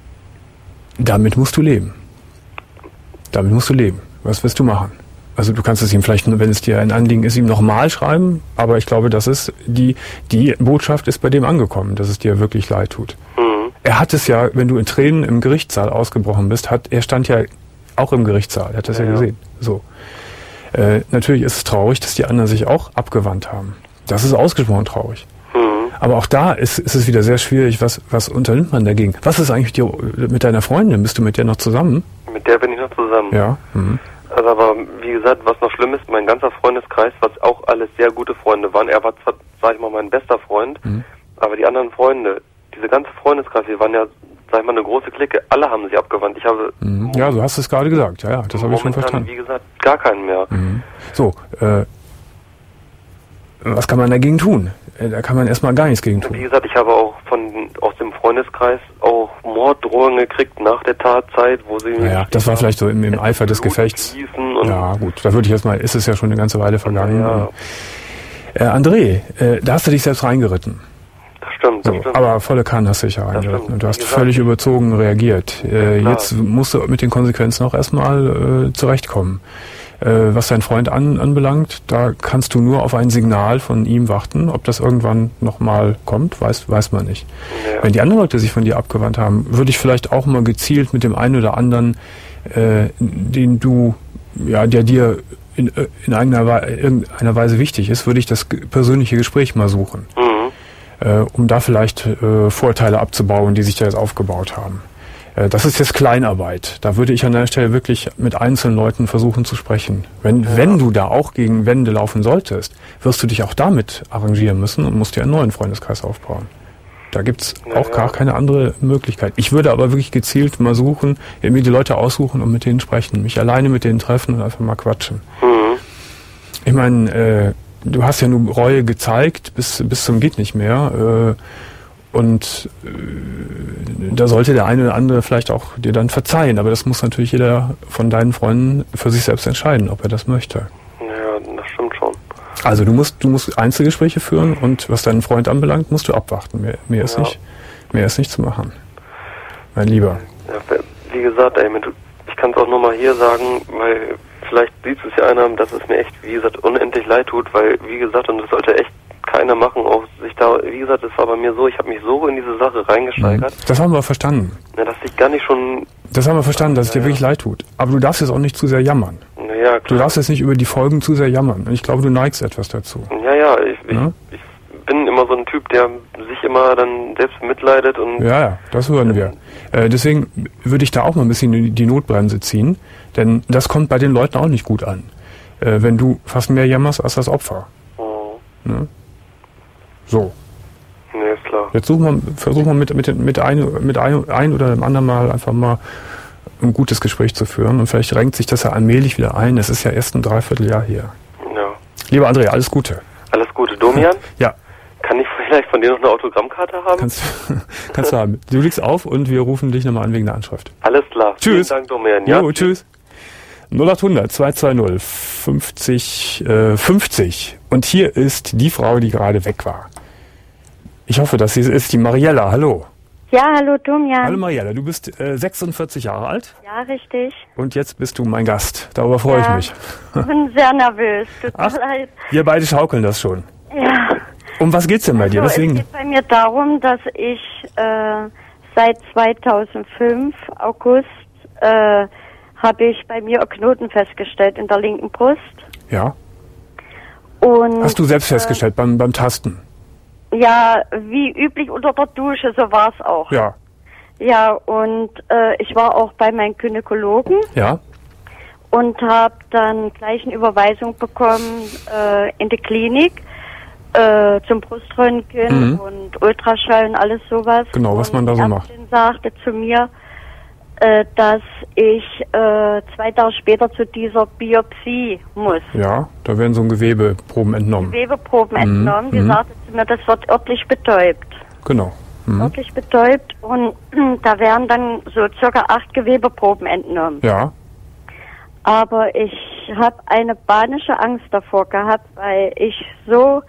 Speaker 3: Damit musst du leben. Damit musst du leben. Was wirst du machen? Also du kannst es ihm vielleicht, wenn es dir ein Anliegen ist, ihm nochmal schreiben, aber ich glaube, das ist die, die Botschaft ist bei dem angekommen, dass es dir wirklich leid tut. Mhm. Er hat es ja, wenn du in Tränen im Gerichtssaal ausgebrochen bist, hat, er stand ja auch im Gerichtssaal, er hat das ja, ja gesehen. So. Äh, natürlich ist es traurig, dass die anderen sich auch abgewandt haben. Das ist ausgesprochen traurig. Aber auch da ist, ist es wieder sehr schwierig, was, was unternimmt man dagegen? Was ist eigentlich dir, mit deiner Freundin? Bist du mit der noch zusammen?
Speaker 5: Mit der bin ich noch zusammen.
Speaker 3: Ja. Mhm.
Speaker 5: Also aber, wie gesagt, was noch schlimm ist, mein ganzer Freundeskreis, was auch alles sehr gute Freunde waren, er war zwar, sag ich mal, mein bester Freund, mhm. aber die anderen Freunde, diese ganze Freundeskreis, wir waren ja, sag ich mal, eine große Clique, alle haben sich abgewandt. Ich habe...
Speaker 3: Mhm. Ja, du hast es gerade gesagt, ja, ja, das habe ich schon verstanden.
Speaker 5: Wie gesagt, gar keinen mehr.
Speaker 3: Mhm. So, äh, was kann man dagegen tun? Da kann man erstmal gar nichts gegen tun.
Speaker 5: Wie gesagt, ich habe auch von aus dem Freundeskreis auch Morddrohungen gekriegt nach der Tatzeit, wo sie...
Speaker 3: Naja, das war vielleicht so im, im Eifer des Gefechts. Ja gut, da würde ich jetzt mal, ist es ja schon eine ganze Weile vergangen. Ja. Äh, André, äh, da hast du dich selbst reingeritten.
Speaker 5: Das stimmt, das
Speaker 3: so,
Speaker 5: stimmt.
Speaker 3: Aber volle Kanne hast du dich ja reingeritten. Und du hast völlig überzogen reagiert. Äh, ja, jetzt musst du mit den Konsequenzen auch erstmal äh, zurechtkommen. Äh, was dein Freund an, anbelangt, da kannst du nur auf ein Signal von ihm warten. Ob das irgendwann nochmal kommt, weiß, weiß man nicht. Ja. Wenn die anderen Leute sich von dir abgewandt haben, würde ich vielleicht auch mal gezielt mit dem einen oder anderen, äh, den du, ja, der dir in, in irgendeiner, irgendeiner Weise wichtig ist, würde ich das persönliche Gespräch mal suchen. Mhm. Äh, um da vielleicht äh, Vorteile abzubauen, die sich da jetzt aufgebaut haben. Das ist jetzt Kleinarbeit. Da würde ich an der Stelle wirklich mit einzelnen Leuten versuchen zu sprechen. Wenn, ja. wenn du da auch gegen Wände laufen solltest, wirst du dich auch damit arrangieren müssen und musst dir einen neuen Freundeskreis aufbauen. Da gibt's ja, auch gar ja. keine andere Möglichkeit. Ich würde aber wirklich gezielt mal suchen, mir die Leute aussuchen und mit denen sprechen. Mich alleine mit denen treffen und einfach mal quatschen. Mhm. Ich meine, äh, du hast ja nur Reue gezeigt, bis, bis zum geht nicht mehr. Äh, Und äh, da sollte der eine oder andere vielleicht auch dir dann verzeihen. Aber das muss natürlich jeder von deinen Freunden für sich selbst entscheiden, ob er das möchte.
Speaker 5: Ja, das stimmt schon.
Speaker 3: Also du musst, du musst Einzelgespräche führen und was deinen Freund anbelangt, musst du abwarten. Mehr, mehr, ist,
Speaker 5: ja.
Speaker 3: nicht, mehr ist nicht zu machen. Mein Lieber.
Speaker 5: Ja, wie gesagt, ey, ich kann es auch nur mal hier sagen, weil vielleicht sieht es ja einer, dass es mir echt, wie gesagt, unendlich leid tut, weil, wie gesagt, und das sollte echt keiner machen, auch sich da, wie gesagt, das war bei mir so, ich habe mich so in diese Sache reingesteigert.
Speaker 3: Das haben wir verstanden.
Speaker 5: Ja, dass ich gar nicht schon...
Speaker 3: Das haben wir verstanden, dass es dir ja, wirklich ja. leid tut. Aber du darfst jetzt auch nicht zu sehr jammern.
Speaker 5: Ja, ja, klar.
Speaker 3: Du darfst jetzt nicht über die Folgen zu sehr jammern. Und ich glaube, du neigst etwas dazu.
Speaker 5: Ja, ja, ich, ja? ich, ich bin immer so ein Typ, der sich immer dann selbst mitleidet und...
Speaker 3: Ja, ja, das hören wir. Äh, deswegen würde ich da auch mal ein bisschen die, die Notbremse ziehen, denn das kommt bei den Leuten auch nicht gut an. Äh, wenn du fast mehr jammerst als das Opfer. Oh. Ne? So.
Speaker 5: Nee, ist klar.
Speaker 3: Jetzt suchen wir, versuchen wir mit, mit, mit, ein, mit ein, ein oder dem anderen Mal einfach mal ein gutes Gespräch zu führen und vielleicht renkt sich das ja allmählich wieder ein. Es ist ja erst ein Dreivierteljahr hier.
Speaker 5: Ja.
Speaker 3: Lieber André, alles Gute.
Speaker 5: Alles Gute. Domian?
Speaker 3: Ja.
Speaker 5: Kann ich vielleicht von dir noch eine Autogrammkarte haben?
Speaker 3: Kannst, kannst du haben. Du legst auf und wir rufen dich nochmal an wegen der Anschrift.
Speaker 5: Alles klar.
Speaker 3: Tschüss.
Speaker 5: Vielen Dank, Domian. Ja,
Speaker 3: jo, tschüss. null acht hundert zwei zwei null fünfzig äh, fünfzig Und hier ist die Frau, die gerade weg war. Ich hoffe, dass sie es ist, die Mariella. Hallo.
Speaker 6: Ja, hallo Domian.
Speaker 3: Hallo Mariella, du bist äh, sechsundvierzig Jahre alt.
Speaker 6: Ja, richtig.
Speaker 3: Und jetzt bist du mein Gast. Darüber freue
Speaker 6: ja,
Speaker 3: ich mich.
Speaker 6: Ich bin sehr nervös. Tut
Speaker 3: Ach,
Speaker 6: mir leid.
Speaker 3: Wir beide schaukeln das schon.
Speaker 6: Ja.
Speaker 3: Um was geht's denn bei dir?
Speaker 6: Also,
Speaker 3: Deswegen.
Speaker 6: es geht bei mir darum, dass ich äh, seit zweitausendfünf, August, äh, habe ich bei mir einen Knoten festgestellt in der linken Brust.
Speaker 3: Ja.
Speaker 6: Und,
Speaker 3: Hast du selbst
Speaker 6: äh,
Speaker 3: festgestellt beim, beim Tasten?
Speaker 6: Ja, wie üblich unter der Dusche, so war es auch.
Speaker 3: Ja.
Speaker 6: Ja, und äh, ich war auch bei meinem Gynäkologen.
Speaker 3: Ja.
Speaker 6: Und habe dann gleich eine Überweisung bekommen äh, in die Klinik äh, zum Bruströntgen
Speaker 3: Mhm.
Speaker 6: und Ultraschall und alles sowas.
Speaker 3: Genau, was
Speaker 6: und
Speaker 3: man da so
Speaker 6: die
Speaker 3: macht.
Speaker 6: Ärztin sagte zu mir, äh, dass ich äh, zwei Tage später zu dieser Biopsie muss.
Speaker 3: Ja, da werden so ein Gewebeproben entnommen.
Speaker 6: Gewebeproben
Speaker 3: Mhm.
Speaker 6: entnommen. Die
Speaker 3: Mhm.
Speaker 6: sagte zu mir, das wird örtlich betäubt.
Speaker 3: Genau. Mhm.
Speaker 6: Örtlich betäubt und da werden dann so circa acht Gewebeproben entnommen.
Speaker 3: Ja.
Speaker 6: Aber ich habe eine panische Angst davor gehabt, weil ich so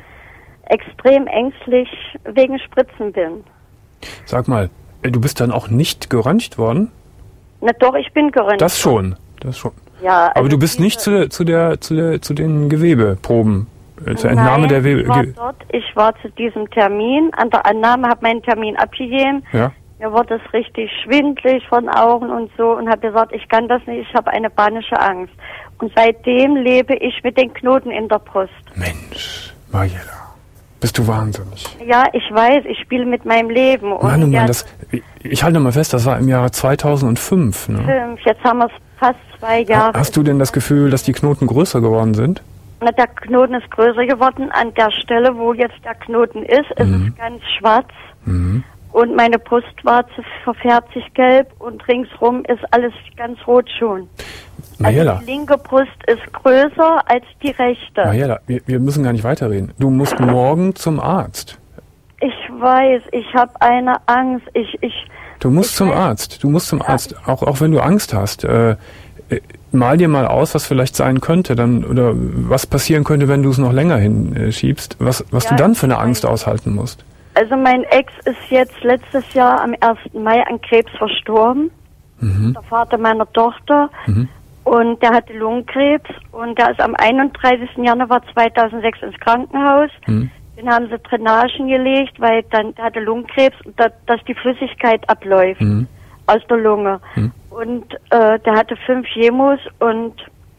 Speaker 6: extrem ängstlich wegen Spritzen bin.
Speaker 3: Sag mal, äh, du bist dann auch nicht geröntgt worden?
Speaker 6: Na doch, ich bin geröntgt.
Speaker 3: Das schon, das schon.
Speaker 6: Ja,
Speaker 3: Aber
Speaker 6: also
Speaker 3: du bist
Speaker 6: diese-
Speaker 3: nicht zu, zu der, zu der, zu den Gewebeproben, äh, zur Entnahme
Speaker 6: Nein,
Speaker 3: der Webe.
Speaker 6: ich war
Speaker 3: Ge
Speaker 6: dort, ich war zu diesem Termin, an der Annahme, habe meinen Termin abgegeben.
Speaker 3: ja.
Speaker 6: Mir wurde es richtig schwindlig von Augen und so und habe gesagt, ich kann das nicht, ich habe eine panische Angst. Und seitdem lebe ich mit den Knoten in der Brust.
Speaker 3: Mensch, Mariella, bist du wahnsinnig.
Speaker 6: Ja, ich weiß, ich spiele mit meinem Leben. Und
Speaker 3: Mann, oh Mann,
Speaker 6: ja,
Speaker 3: das, ich halte mal fest, das war im Jahre zweitausendfünf. Ne?
Speaker 6: fünf, jetzt haben wir es fast zwei Jahre.
Speaker 3: Hast du denn das Gefühl, dass die Knoten größer geworden sind?
Speaker 6: Na, der Knoten ist größer geworden. An der Stelle, wo jetzt der Knoten ist, ist
Speaker 3: Mhm.
Speaker 6: es ganz schwarz.
Speaker 3: Mhm.
Speaker 6: Und meine Brustwarze verfärbt sich gelb und ringsrum ist alles ganz rot schon.
Speaker 3: Mariella,
Speaker 6: Also die linke Brust ist größer als die rechte.
Speaker 3: Mariella, wir, wir müssen gar nicht weiterreden. Du musst morgen zum Arzt.
Speaker 6: Ich weiß, ich habe eine Angst. Ich, ich,
Speaker 3: Du musst
Speaker 6: Ich
Speaker 3: zum
Speaker 6: weiß-
Speaker 3: Arzt. Du musst zum Arzt. Auch, auch wenn du Angst hast. Äh, äh, mal dir mal aus, was vielleicht sein könnte, dann, oder was passieren könnte, wenn du es noch länger hinschiebst. Was, was
Speaker 6: Ja,
Speaker 3: du dann für eine
Speaker 6: ich
Speaker 3: Angst
Speaker 6: weiß.
Speaker 3: aushalten musst.
Speaker 6: also mein Ex ist jetzt letztes Jahr am ersten Mai an Krebs verstorben.
Speaker 3: Mhm.
Speaker 6: Der Vater meiner Tochter.
Speaker 3: Mhm.
Speaker 6: Und der hatte Lungenkrebs und der ist am einunddreißigsten Januar zweitausendsechs ins Krankenhaus.
Speaker 3: Mhm.
Speaker 6: Den haben sie Drainagen gelegt, weil dann der hatte Lungenkrebs und da, dass die Flüssigkeit abläuft
Speaker 3: Mhm.
Speaker 6: aus der Lunge.
Speaker 3: Mhm.
Speaker 6: Und äh, der hatte fünf Chemos und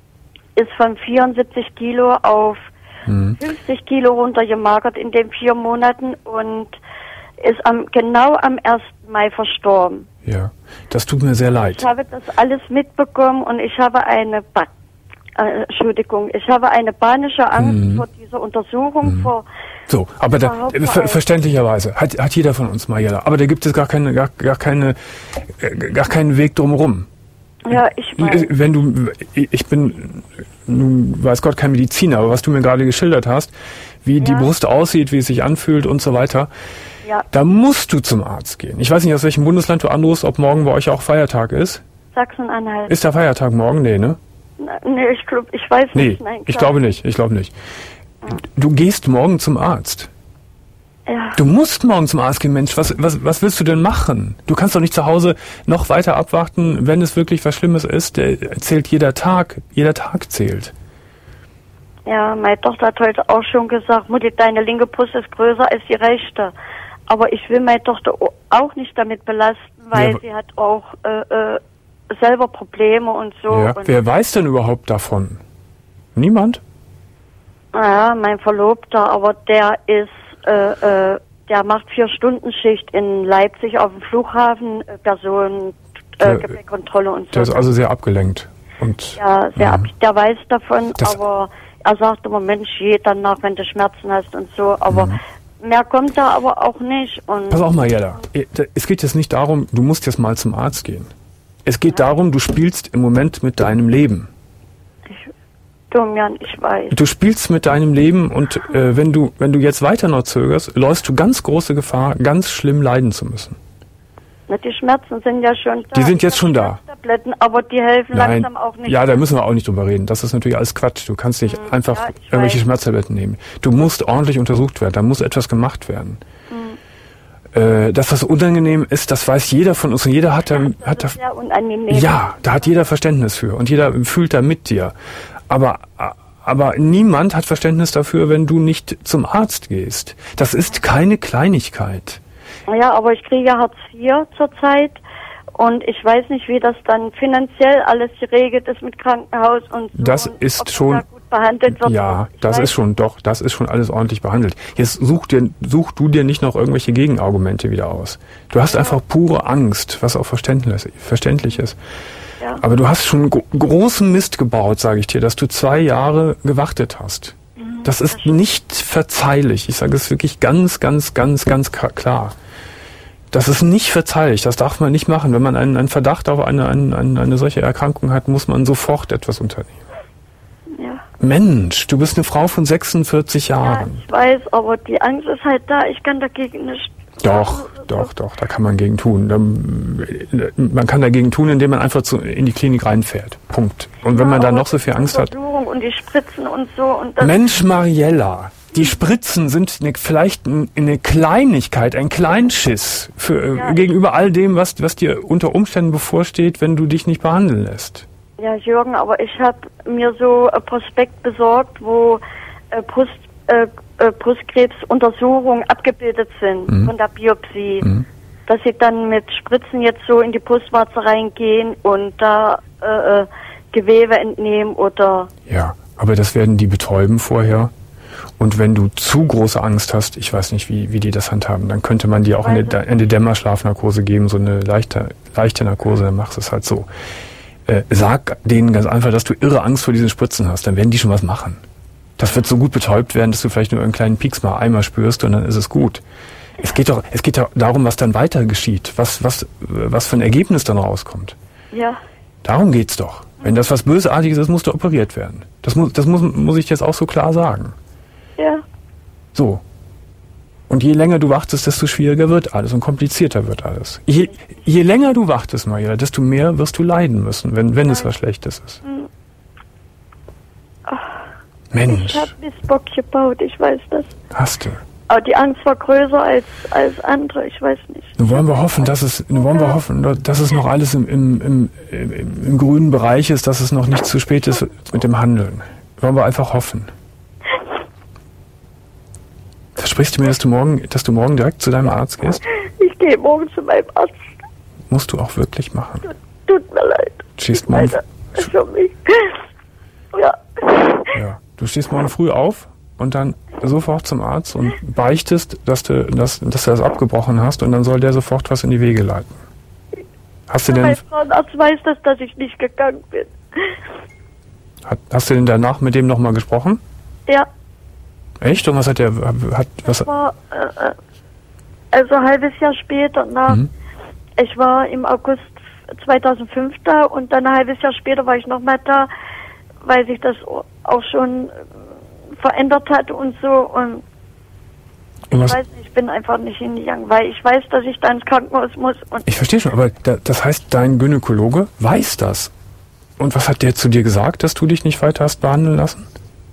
Speaker 6: ist von vierundsiebzig Kilo auf
Speaker 3: Mhm.
Speaker 6: fünfzig Kilo runtergemagert in den vier Monaten und ist am genau am ersten Mai verstorben.
Speaker 3: Ja, das tut mir sehr leid.
Speaker 6: Ich habe das alles mitbekommen und ich habe eine ba äh, Entschuldigung, ich habe eine panische Angst
Speaker 3: Mhm.
Speaker 6: vor dieser Untersuchung,
Speaker 3: Mhm.
Speaker 6: vor
Speaker 3: So, aber da,
Speaker 6: Überhaupt
Speaker 3: äh, ver
Speaker 6: nicht.
Speaker 3: verständlicherweise hat, hat jeder von uns Mariella. Aber da gibt es gar keine, gar, gar keine, äh, gar keinen Weg drumherum.
Speaker 6: ja, ich weiß.
Speaker 3: Wenn du, ich bin, nun weiß Gott kein Mediziner, aber was du mir gerade geschildert hast, wie die
Speaker 6: Ja.
Speaker 3: Brust aussieht, wie es sich anfühlt und so weiter,
Speaker 6: Ja,
Speaker 3: da musst du zum Arzt gehen. Ich weiß nicht, aus welchem Bundesland du anrufst, ob morgen bei euch auch Feiertag ist.
Speaker 6: Sachsen-Anhalt.
Speaker 3: Ist der Feiertag morgen? Nee, ne?
Speaker 6: Na, Nee, ich glaube, ich weiß
Speaker 3: Nee,
Speaker 6: nicht. Nein,
Speaker 3: ich
Speaker 6: klar.
Speaker 3: glaube nicht, ich glaube nicht. Du gehst morgen zum Arzt.
Speaker 6: Ja,
Speaker 3: Du musst morgen zum Arzt gehen, Mensch. Was, was, was willst du denn machen? Du kannst doch nicht zu Hause noch weiter abwarten, wenn es wirklich was Schlimmes ist. Der zählt jeder Tag. Jeder Tag zählt.
Speaker 6: ja, meine Tochter hat heute auch schon gesagt, Mutti, deine linke Brust ist größer als die rechte. Aber ich will meine Tochter o- auch nicht damit belasten, weil
Speaker 3: Ja,
Speaker 6: sie hat auch äh, äh, selber Probleme und so.
Speaker 3: Ja.
Speaker 6: Und
Speaker 3: Wer weiß denn überhaupt davon? Niemand?
Speaker 6: Ja, mein Verlobter, aber der ist, äh, äh, der macht vier Stunden Schicht in Leipzig auf dem Flughafen, äh, Personen,
Speaker 3: Der-
Speaker 6: äh, Gepäckkontrolle und so.
Speaker 3: Der ist also sehr abgelenkt. Und
Speaker 6: ja, sehr
Speaker 3: Mhm.
Speaker 6: ab, der weiß davon,
Speaker 3: Das-
Speaker 6: aber er sagt immer, Mensch, je danach, wenn du Schmerzen hast und so, aber
Speaker 3: Mhm.
Speaker 6: mehr kommt da aber auch nicht. Und
Speaker 3: pass auf, Mariella. Es geht jetzt nicht darum, du musst jetzt mal zum Arzt gehen. Es geht darum, du spielst im Moment mit deinem Leben.
Speaker 6: Domian, ich weiß.
Speaker 3: Du spielst mit deinem Leben und äh, wenn du wenn du jetzt weiter noch zögerst, läufst du ganz große Gefahr, ganz schlimm leiden zu müssen.
Speaker 6: Na, die Schmerzen sind ja schon da.
Speaker 3: Die sind jetzt
Speaker 6: Ich
Speaker 3: schon
Speaker 6: hab
Speaker 3: da.
Speaker 6: Tabletten, aber die helfen
Speaker 3: Nein.
Speaker 6: langsam auch nicht.
Speaker 3: Ja, da müssen wir auch nicht drüber reden. Das ist natürlich alles Quatsch. Du kannst nicht
Speaker 6: Mhm.
Speaker 3: einfach
Speaker 6: Ja, ich
Speaker 3: irgendwelche
Speaker 6: weiß.
Speaker 3: Schmerztabletten nehmen. Du musst ordentlich untersucht werden. Da muss etwas gemacht werden.
Speaker 6: Mhm.
Speaker 3: Äh, dass das unangenehm ist, das weiß jeder von uns. Und jeder hat da,
Speaker 6: Das
Speaker 3: hat da,
Speaker 6: ist sehr unangenehm.
Speaker 3: ja, da hat jeder Verständnis für. Und jeder fühlt da mit dir. Aber, aber niemand hat Verständnis dafür, wenn du nicht zum Arzt gehst. Das ist keine Kleinigkeit.
Speaker 6: Ja, aber ich kriege Hartz vier zurzeit und ich weiß nicht, wie das dann finanziell alles geregelt ist mit Krankenhaus und so.
Speaker 3: Das
Speaker 6: und
Speaker 3: ist
Speaker 6: ob
Speaker 3: schon-
Speaker 6: da gut behandelt wird.
Speaker 3: Ja,
Speaker 6: Ich
Speaker 3: das
Speaker 6: weiß
Speaker 3: ist schon, doch, das ist schon alles ordentlich behandelt. Jetzt such dir, such du dir nicht noch irgendwelche Gegenargumente wieder aus. Du hast einfach pure Angst, was auch verständlich, verständlich ist.
Speaker 6: Ja.
Speaker 3: Aber du hast schon gro- großen Mist gebaut, sage ich dir, dass du zwei Jahre gewartet hast. Das ist nicht verzeihlich. Ich sage es wirklich ganz, ganz, ganz, ganz k- klar. Das ist nicht verzeihlich. Das darf man nicht machen. Wenn man einen, einen Verdacht auf eine, eine, eine, eine solche Erkrankung hat, muss man sofort etwas unternehmen.
Speaker 6: Ja.
Speaker 3: Mensch, du bist eine Frau von sechsundvierzig
Speaker 6: Ja,
Speaker 3: Jahren.
Speaker 6: ich weiß, aber die Angst ist halt da. Ich kann dagegen nicht.
Speaker 3: Doch, doch, doch, da kann man gegen tun. Da, man kann dagegen tun, indem man einfach zu, in die Klinik reinfährt. Punkt. Und wenn
Speaker 6: Ja,
Speaker 3: man da
Speaker 6: aber
Speaker 3: noch so viel
Speaker 6: die
Speaker 3: Angst hat.
Speaker 6: Untersuchung und die Spritzen und so. Und das
Speaker 3: Mensch, Mariella, die Spritzen sind eine, vielleicht ein- eine Kleinigkeit, ein Kleinschiss für, äh,
Speaker 6: Ja.
Speaker 3: gegenüber all dem, was, was dir unter Umständen bevorsteht, wenn du dich nicht behandeln lässt.
Speaker 6: Ja, Jürgen, aber ich habe mir so ein Prospekt besorgt, wo äh, Brust, äh, äh, Brustkrebsuntersuchungen abgebildet sind
Speaker 3: Mhm.
Speaker 6: von der Biopsie.
Speaker 3: Mhm.
Speaker 6: Dass sie dann mit Spritzen jetzt so in die Brustwarze reingehen und da äh, äh, Gewebe entnehmen oder...
Speaker 3: Ja, aber das werden die betäuben vorher. Und wenn du zu große Angst hast, ich weiß nicht, wie, wie die das handhaben, dann könnte man dir auch eine, eine Dämmerschlafnarkose geben, so eine leichte, leichte Narkose, dann machst du es halt so. Äh, sag denen ganz einfach, dass du irre Angst vor diesen Spritzen hast, dann werden die schon was machen. Das wird so gut betäubt werden, dass du vielleicht nur einen kleinen Pieks mal einmal spürst und dann ist es gut. Es geht doch, es geht doch darum, was dann weiter geschieht, was, was, was für ein Ergebnis dann rauskommt.
Speaker 6: Ja,
Speaker 3: Darum geht's doch. Wenn das was Bösartiges ist, musst du operiert werden. Das muss, das muss, muss ich jetzt auch so klar sagen.
Speaker 6: ja,
Speaker 3: So. Und je länger du wartest, desto schwieriger wird alles und komplizierter wird alles. Je, je länger du wartest, Mariella, desto mehr wirst du leiden müssen, wenn, wenn es was Schlechtes ist. Mensch,
Speaker 6: ich habe Missbock gebaut, ich weiß das.
Speaker 3: hast du.
Speaker 6: Aber die Angst war größer als, als andere, ich weiß nicht.
Speaker 3: Nun wollen wir hoffen, dass es, nun wollen wir hoffen, dass es noch alles im, im, im, im, im grünen Bereich ist, dass es noch nicht zu spät ist mit dem Handeln. Wollen wir einfach hoffen. Versprichst du mir, dass du morgen, dass du morgen direkt zu deinem Arzt gehst?
Speaker 6: Ich gehe morgen zu meinem Arzt.
Speaker 3: Musst du auch wirklich machen.
Speaker 6: Tut mir leid.
Speaker 3: Stehst morgen,
Speaker 6: Alter, für mich. Ja.
Speaker 3: ja, du stehst morgen früh auf und dann sofort zum Arzt und beichtest, dass du, dass, dass du das abgebrochen hast und dann soll der sofort was in die Wege leiten. Hast du denn,
Speaker 6: Mein Frauenarzt weiß das, dass ich nicht gegangen bin.
Speaker 3: hat, hast du denn danach mit dem nochmal gesprochen?
Speaker 6: Ja,
Speaker 3: Echt? Und was hat der, hat, was,
Speaker 6: das war äh, äh, also ein halbes Jahr später nach.
Speaker 3: Mhm.
Speaker 6: Ich war im August zweitausendfünf da und dann ein halbes Jahr später war ich nochmal da, weil sich das auch schon verändert hat und so und
Speaker 3: und
Speaker 6: ich
Speaker 3: was,
Speaker 6: weiß nicht, ich bin einfach nicht hingegangen, weil ich weiß, dass ich da ins Krankenhaus muss und
Speaker 3: ich verstehe schon, aber da, das heißt, dein Gynäkologe weiß das. Und was hat der zu dir gesagt, dass du dich nicht weiter hast behandeln lassen?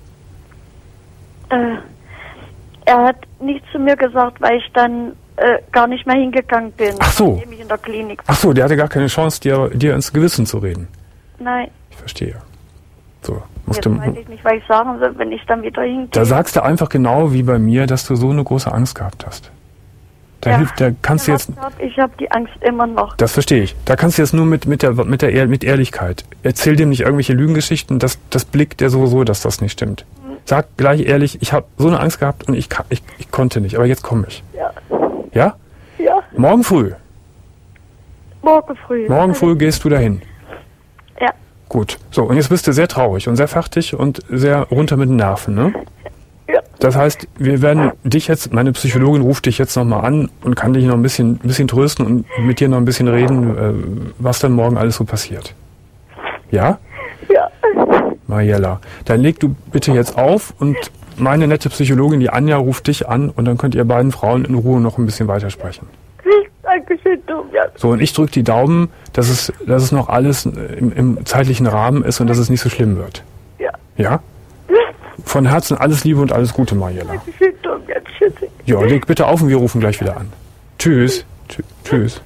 Speaker 6: äh, er hat nichts zu mir gesagt, weil ich dann äh, gar nicht mehr hingegangen bin,
Speaker 3: Ach so.
Speaker 6: nachdem ich in der Klinik war.
Speaker 3: Ach so, der hatte gar keine Chance, dir, dir ins Gewissen zu reden.
Speaker 6: Nein,
Speaker 3: Ich verstehe. So, musst
Speaker 6: jetzt
Speaker 3: du,
Speaker 6: weiß ich nicht, was ich sagen soll, wenn ich dann wieder hingehe.
Speaker 3: da sagst du einfach genau wie bei mir, dass du so eine große Angst gehabt hast. Da
Speaker 6: Ja,
Speaker 3: hilft, da kannst du jetzt,
Speaker 6: gehabt hab, ich habe die Angst immer noch.
Speaker 3: das verstehe ich. Da kannst du jetzt nur mit, mit der, mit der, Ehr- mit Ehrlichkeit. Erzähl dem nicht irgendwelche Lügengeschichten, das, das blickt der sowieso, dass das nicht stimmt. Sag gleich ehrlich, ich habe so eine Angst gehabt und ich, ka- ich, ich konnte nicht, aber jetzt komme ich.
Speaker 6: Ja,
Speaker 3: Ja?
Speaker 6: ja,
Speaker 3: Morgen früh.
Speaker 6: morgen früh.
Speaker 3: Morgen früh gehst du dahin.
Speaker 6: Ja,
Speaker 3: Gut. So, und jetzt bist du sehr traurig und sehr fertig und sehr runter mit den Nerven, ne?
Speaker 6: ja,
Speaker 3: Das heißt, wir werden dich jetzt, meine Psychologin ruft dich jetzt nochmal an und kann dich noch ein bisschen, ein bisschen trösten und mit dir noch ein bisschen reden, äh, was dann morgen alles so passiert. Ja?
Speaker 6: ja.
Speaker 3: Mariella, dann leg du bitte jetzt auf und meine nette Psychologin, die Anja, ruft dich an und dann könnt ihr beiden Frauen in Ruhe noch ein bisschen weitersprechen.
Speaker 6: Dankeschön. Dankeschön, Domian.
Speaker 3: So, und ich drücke die Daumen, dass es, dass es noch alles im, im zeitlichen Rahmen ist und dass es nicht so schlimm wird.
Speaker 6: Ja.
Speaker 3: Ja? Von Herzen alles Liebe und alles Gute, Mariella.
Speaker 6: Dankeschön, Domian. Tschüss.
Speaker 3: Ja, leg bitte auf und wir rufen gleich wieder an. Tschüss. Tschü- Tschüss.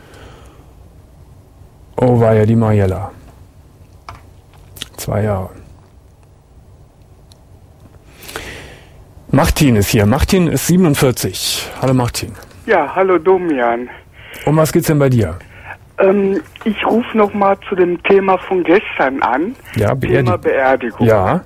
Speaker 3: Oh, war ja die Mariella. Zwei Jahre. Martin ist hier. Martin ist siebenundvierzig. Hallo Martin.
Speaker 7: Ja, hallo Domian.
Speaker 3: Um was geht's denn bei dir?
Speaker 7: Ähm, ich rufe nochmal zu dem Thema von gestern an.
Speaker 3: Ja,
Speaker 7: Thema
Speaker 3: Beerdigung.
Speaker 7: Beerdigung.
Speaker 3: Ja.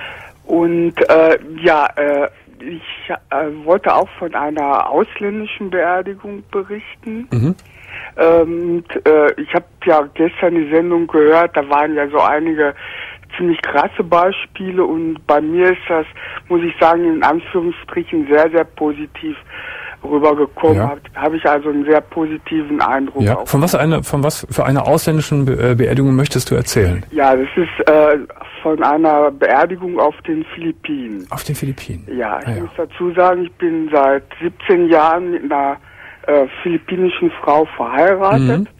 Speaker 7: Und äh, ja, äh, ich äh, wollte auch von einer ausländischen Beerdigung berichten.
Speaker 3: Mhm.
Speaker 7: Ähm, und, äh, ich habe ja gestern die Sendung gehört, da waren ja so einige ziemlich krasse Beispiele und bei mir ist das, muss ich sagen, in Anführungsstrichen sehr, sehr positiv rübergekommen.
Speaker 3: Ja.
Speaker 7: Habe hab ich also einen sehr positiven Eindruck.
Speaker 3: Ja.
Speaker 7: Auch.
Speaker 3: Von was eine, von was für einer ausländischen Be äh, Beerdigung möchtest du erzählen?
Speaker 7: Ja, das ist äh, von einer Beerdigung auf den Philippinen.
Speaker 3: Auf den Philippinen.
Speaker 7: Ja, ich
Speaker 3: Ah, ja.
Speaker 7: muss dazu sagen, ich bin seit siebzehn Jahren mit einer äh, philippinischen Frau verheiratet.
Speaker 3: Mhm.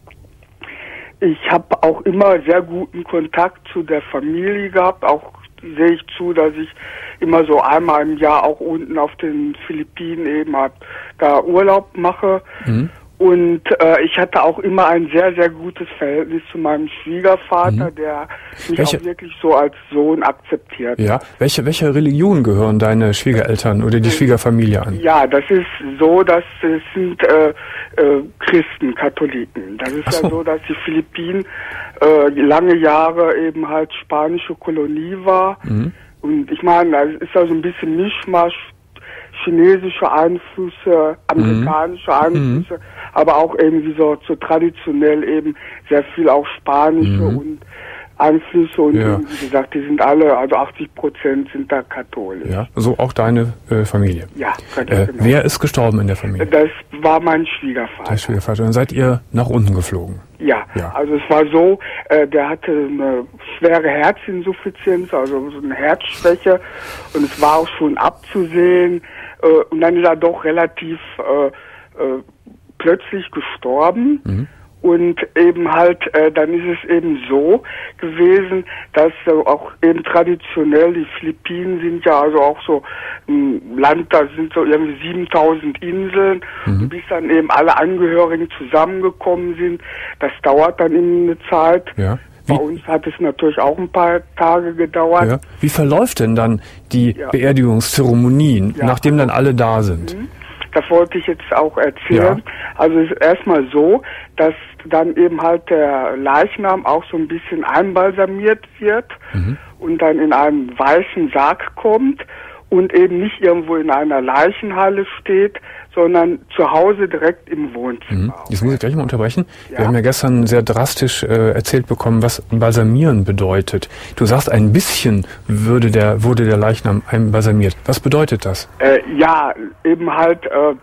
Speaker 7: Ich habe auch immer sehr guten Kontakt zu der Familie gehabt. Auch sehe ich zu, dass ich immer so einmal im Jahr auch unten auf den Philippinen eben halt da Urlaub mache.
Speaker 3: Mhm.
Speaker 7: Und äh, ich hatte auch immer ein sehr, sehr gutes Verhältnis zu meinem Schwiegervater,
Speaker 3: Mhm.
Speaker 7: der mich
Speaker 3: Welche-
Speaker 7: auch wirklich so als Sohn akzeptiert.
Speaker 3: Ja. Welche, welche Religion gehören deine Schwiegereltern oder die Schwiegerfamilie an?
Speaker 7: Ja, das ist so, dass es sind äh, äh, Christen, Katholiken. Das ist
Speaker 3: Ach so.
Speaker 7: ja so, dass die Philippinen äh, lange Jahre eben halt spanische Kolonie war.
Speaker 3: Mhm.
Speaker 7: Und ich meine, das ist ja so ein bisschen Mischmasch, chinesische Einflüsse, amerikanische Einflüsse, aber auch irgendwie so, so traditionell eben sehr viel auch spanische
Speaker 3: Mhm.
Speaker 7: und Einflüsse und
Speaker 3: Ja.
Speaker 7: eben, wie gesagt, die sind alle, also achtzig Prozent sind da katholisch.
Speaker 3: Ja. So auch deine äh, Familie.
Speaker 7: Ja, ganz
Speaker 3: Äh,
Speaker 7: genau.
Speaker 3: wer ist gestorben in der Familie?
Speaker 7: Das war mein Schwiegervater.
Speaker 3: Der Schwiegervater. Dann seid ihr nach unten geflogen.
Speaker 7: Ja,
Speaker 3: Ja.
Speaker 7: also es war so, äh, der hatte eine schwere Herzinsuffizienz, also so eine Herzschwäche und es war auch schon abzusehen äh, und dann ist er doch relativ äh, äh, plötzlich gestorben.
Speaker 3: Mhm.
Speaker 7: Und eben halt, äh, dann ist es eben so gewesen, dass äh, auch eben traditionell, die Philippinen sind ja also auch so ein Land, da sind so irgendwie siebentausend Inseln,
Speaker 3: Mhm.
Speaker 7: bis dann eben alle Angehörigen zusammengekommen sind. Das dauert dann eben eine Zeit.
Speaker 3: Ja.
Speaker 7: Bei
Speaker 3: Wie,
Speaker 7: uns hat es natürlich auch ein paar Tage gedauert.
Speaker 3: ja. Wie verläuft denn dann die
Speaker 7: Ja.
Speaker 3: Beerdigungszeremonien,
Speaker 7: Ja.
Speaker 3: nachdem dann alle da sind?
Speaker 7: Das wollte ich jetzt auch erzählen. Also es ist erstmal so, dass dann eben halt der Leichnam auch so ein bisschen einbalsamiert wird
Speaker 3: Mhm.
Speaker 7: und dann in einen weißen Sarg kommt und eben nicht irgendwo in einer Leichenhalle steht, sondern zu Hause direkt im Wohnzimmer.
Speaker 3: Mhm. Jetzt muss ich gleich mal unterbrechen.
Speaker 7: Ja.
Speaker 3: Wir haben ja gestern sehr drastisch äh, erzählt bekommen, was Balsamieren bedeutet. Du sagst, ein bisschen würde der, wurde der Leichnam einbalsamiert. Was bedeutet das?
Speaker 7: Äh, ja, eben halt, äh,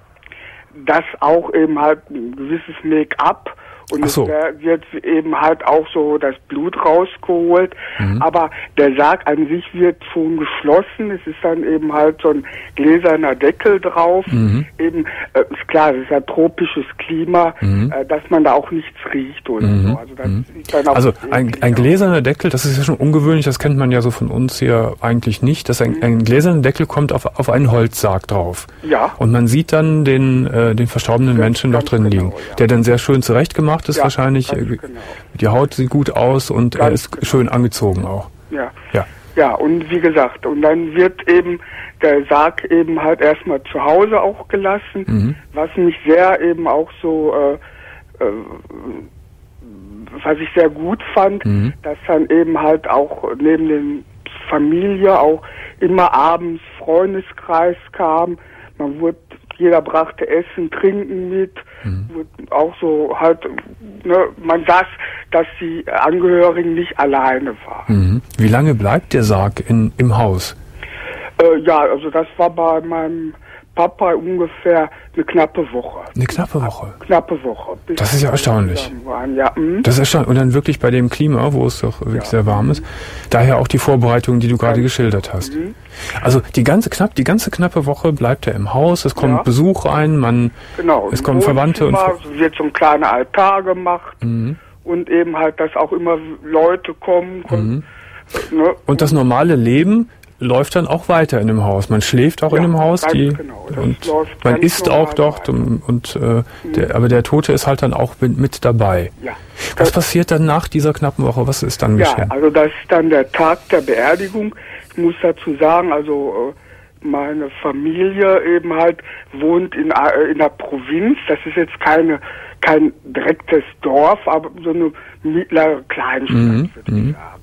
Speaker 7: dass auch eben halt ein gewisses Make-up und
Speaker 3: Ach
Speaker 7: es
Speaker 3: so.
Speaker 7: wär- wird eben halt auch so das Blut rausgeholt,
Speaker 3: Mhm.
Speaker 7: aber der Sarg an sich wird schon geschlossen, es ist dann eben halt so ein gläserner Deckel drauf,
Speaker 3: Mhm.
Speaker 7: eben, äh, ist klar, es ist ja tropisches Klima,
Speaker 3: Mhm.
Speaker 7: äh, dass man da auch nichts riecht oder
Speaker 3: Mhm.
Speaker 7: so, also das
Speaker 3: Mhm.
Speaker 7: sieht dann auch
Speaker 3: Also
Speaker 7: eklig
Speaker 3: ein, ein
Speaker 7: aus.
Speaker 3: gläserner Deckel, das ist ja schon ungewöhnlich, das kennt man ja so von uns hier eigentlich nicht, dass ein, ein gläserner Deckel kommt auf, auf einen Holzsarg drauf.
Speaker 7: Ja.
Speaker 3: Und man sieht dann den, äh, den verstorbenen
Speaker 7: Ganz-
Speaker 3: Menschen dort
Speaker 7: ganz
Speaker 3: drin
Speaker 7: genau,
Speaker 3: liegen,
Speaker 7: ja.
Speaker 3: der dann sehr schön zurechtgemacht ist
Speaker 7: Ja,
Speaker 3: wahrscheinlich.
Speaker 7: ganz
Speaker 3: Äh,
Speaker 7: genau.
Speaker 3: Die Haut sieht gut aus und er
Speaker 7: Ganz
Speaker 3: ist
Speaker 7: genau.
Speaker 3: schön angezogen auch.
Speaker 7: Ja.
Speaker 3: Ja.
Speaker 7: Ja, und wie gesagt, und dann wird eben der Sarg eben halt erstmal zu Hause auch gelassen,
Speaker 3: Mhm.
Speaker 7: was mich sehr eben auch so, äh, äh, was ich sehr gut fand,
Speaker 3: Mhm.
Speaker 7: dass dann eben halt auch neben den Familie auch immer abends Freundeskreis kam, man wurde, jeder brachte Essen, Trinken mit,
Speaker 3: Mhm.
Speaker 7: wurde auch so halt, ne, man sah, dass die Angehörigen nicht alleine waren.
Speaker 3: Mhm. Wie lange bleibt der Sarg in, im Haus?
Speaker 7: Äh, ja, also das war bei meinem Papa ungefähr eine knappe Woche.
Speaker 3: Eine knappe Woche?
Speaker 7: Knappe Woche.
Speaker 3: Das ist ja erstaunlich.
Speaker 7: Waren. Ja, mm.
Speaker 3: Das ist erstaunlich. Und dann wirklich bei dem Klima, wo es doch wirklich ja. sehr warm ist. Daher auch die Vorbereitungen, die du gerade ja. geschildert hast. Mhm. Also die ganze knapp, die ganze knappe Woche bleibt er im Haus, es kommt ja. Besuch rein, man,
Speaker 7: genau.
Speaker 3: es kommen Verwandte und
Speaker 7: es wird so ein kleiner Altar gemacht mhm. und eben halt, dass auch immer Leute kommen. kommen
Speaker 3: mhm. ne? Und das normale Leben läuft dann auch weiter in dem Haus. Man schläft auch ja, in dem Haus, die genau. und man isst auch dort und, und äh, mhm. der, aber der Tote ist halt dann auch mit, mit dabei. Ja. Was das passiert dann nach dieser knappen Woche? Was ist dann geschehen?
Speaker 7: Ja, also das ist dann der Tag der Beerdigung. Ich muss dazu sagen, also meine Familie eben halt wohnt in in der Provinz. Das ist jetzt keine kein direktes Dorf, aber so eine mittlere Kleinstadt, mhm. würde ich sagen.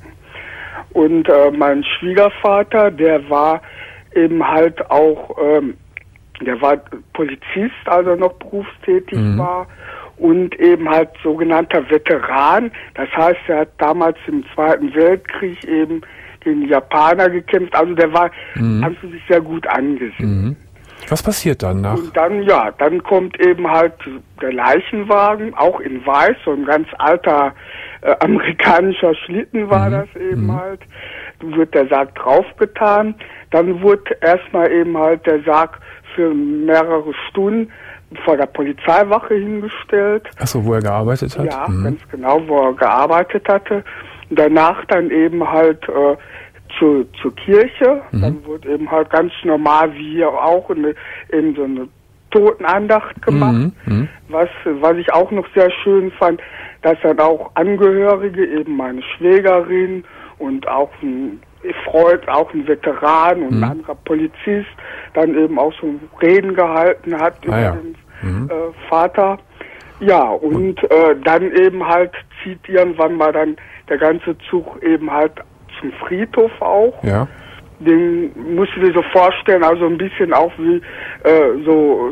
Speaker 7: Und äh, mein Schwiegervater, der war eben halt auch, ähm, der war Polizist, als er noch berufstätig mhm. war und eben halt sogenannter Veteran. Das heißt, er hat damals im Zweiten Weltkrieg eben gegen die Japaner gekämpft. Also der war mhm. an für sich sehr gut angesehen.
Speaker 3: Mhm. Was passiert dann nach?
Speaker 7: Und dann, ja, dann kommt eben halt der Leichenwagen, auch in weiß, so ein ganz alter äh, amerikanischer Schlitten war mhm. das eben mhm. halt. Dann wird der Sarg draufgetan. Dann wird erstmal eben halt der Sarg für mehrere Stunden vor der Polizeiwache hingestellt.
Speaker 3: Ach so, wo er gearbeitet hat?
Speaker 7: Ja,
Speaker 3: mhm.
Speaker 7: ganz genau, wo er gearbeitet hatte. Und danach dann eben halt äh, Zu, zur Kirche, mhm. dann wurde eben halt ganz normal wie hier auch eine, eben so eine Totenandacht gemacht, mhm. was was ich auch noch sehr schön fand, dass dann auch Angehörige, eben meine Schwägerin und auch ein Freund, auch ein Veteran und mhm. ein anderer Polizist, dann eben auch so Reden gehalten hat über
Speaker 3: ah, ja.
Speaker 7: den
Speaker 3: mhm.
Speaker 7: äh, Vater. Ja, und äh, dann eben halt zieht irgendwann mal dann der ganze Zug eben halt zum Friedhof auch.
Speaker 3: Ja.
Speaker 7: Den musst du dir so vorstellen, also ein bisschen auch wie äh, so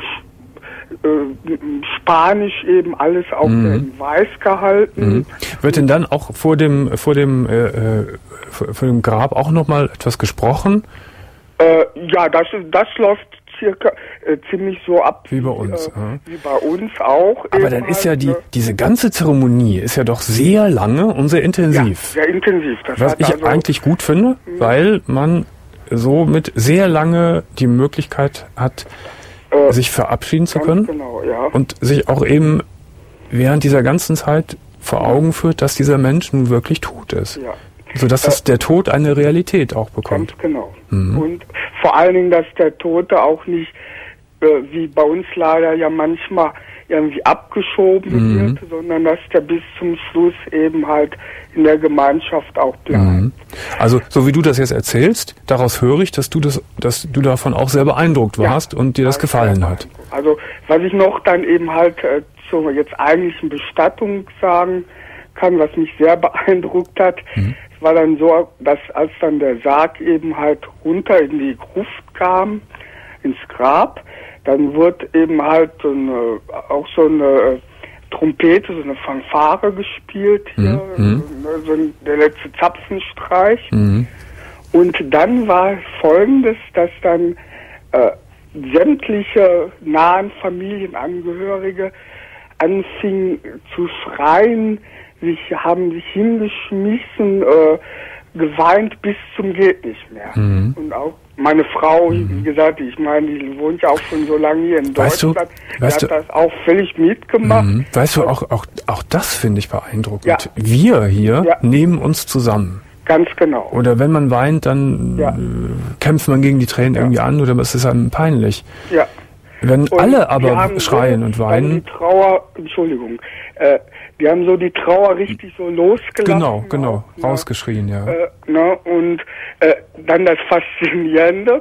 Speaker 7: äh, Spanisch eben alles auch mhm. in Weiß gehalten.
Speaker 3: Mhm. Wird denn dann auch vor dem vor dem äh, vor, vor dem Grab auch nochmal etwas gesprochen?
Speaker 7: Äh, ja, das das läuft circa äh, ziemlich so ab
Speaker 3: wie bei uns,
Speaker 7: äh, ja. wie bei uns auch.
Speaker 3: Aber dann ist ja die diese ganze Zeremonie ist ja doch sehr lange und sehr intensiv.
Speaker 7: Ja, sehr intensiv. Das
Speaker 3: Was ich also eigentlich gut finde, mh. weil man somit sehr lange die Möglichkeit hat, äh, sich verabschieden zu können
Speaker 7: genau, ja.
Speaker 3: und sich auch eben während dieser ganzen Zeit vor Augen führt, dass dieser Mensch nun wirklich tot ist.
Speaker 7: Ja.
Speaker 3: Sodass das der Tod eine Realität auch bekommt.
Speaker 7: Ganz genau.
Speaker 3: Mhm.
Speaker 7: Und vor allen Dingen, dass der Tote auch nicht, äh, wie bei uns leider ja manchmal irgendwie abgeschoben
Speaker 3: mhm.
Speaker 7: wird, sondern dass der bis zum Schluss eben halt in der Gemeinschaft auch bleibt. Mhm.
Speaker 3: Also, so wie du das jetzt erzählst, daraus höre ich, dass du das, dass du davon auch sehr beeindruckt warst ja, und dir das gefallen hat.
Speaker 7: Also, was ich noch dann eben halt äh, zur jetzt eigentlichen Bestattung sagen kann, was mich sehr beeindruckt hat, mhm. es war dann so, dass als dann der Sarg eben halt runter in die Gruft kam, ins Grab, dann wird eben halt so eine, auch so eine Trompete, so eine Fanfare gespielt hier, mhm. so, so der letzte Zapfenstreich. Mhm. Und dann war Folgendes, dass dann äh, sämtliche nahen Familienangehörige anfingen zu schreien, sich haben sich hingeschmissen, äh, geweint bis zum geht nicht mehr. Mhm. Und auch meine Frau, mhm. wie gesagt, ich meine, die wohnt ja auch schon so lange hier in
Speaker 3: weißt
Speaker 7: Deutschland,
Speaker 3: du, weißt
Speaker 7: die hat
Speaker 3: du,
Speaker 7: das auch völlig mitgemacht.
Speaker 3: Mhm. Weißt du, auch, auch, auch das finde ich beeindruckend. Ja. Wir hier ja. nehmen uns zusammen.
Speaker 7: Ganz genau.
Speaker 3: Oder wenn man weint, dann ja. kämpft man gegen die Tränen ja. irgendwie an oder es ist einem peinlich.
Speaker 7: Ja.
Speaker 3: Wenn und alle aber schreien so und weinen.
Speaker 7: Die Trauer, Entschuldigung, äh, die haben so die Trauer richtig so losgelassen.
Speaker 3: Genau, genau, auch, rausgeschrien, ja.
Speaker 7: Äh, ne, und äh, dann das Faszinierende,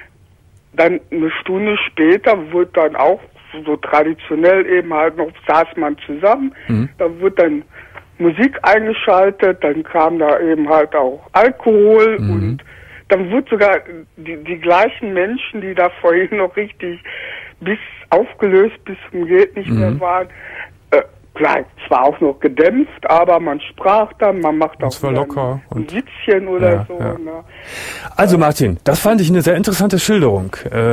Speaker 7: dann eine Stunde später wurde dann auch so traditionell eben halt noch, saß man zusammen, mhm. da wurde dann Musik eingeschaltet, dann kam da eben halt auch Alkohol mhm. und dann wurde sogar die, die gleichen Menschen, die da vorhin noch richtig bis aufgelöst bis zum geht nicht mhm. mehr waren, äh, klar, zwar auch noch gedämpft, aber man sprach dann, man macht auch
Speaker 3: locker
Speaker 7: ein, ein Witzchen oder
Speaker 3: ja,
Speaker 7: so.
Speaker 3: Ja.
Speaker 7: Ne?
Speaker 3: Also Martin, das fand ich eine sehr interessante Schilderung. Äh,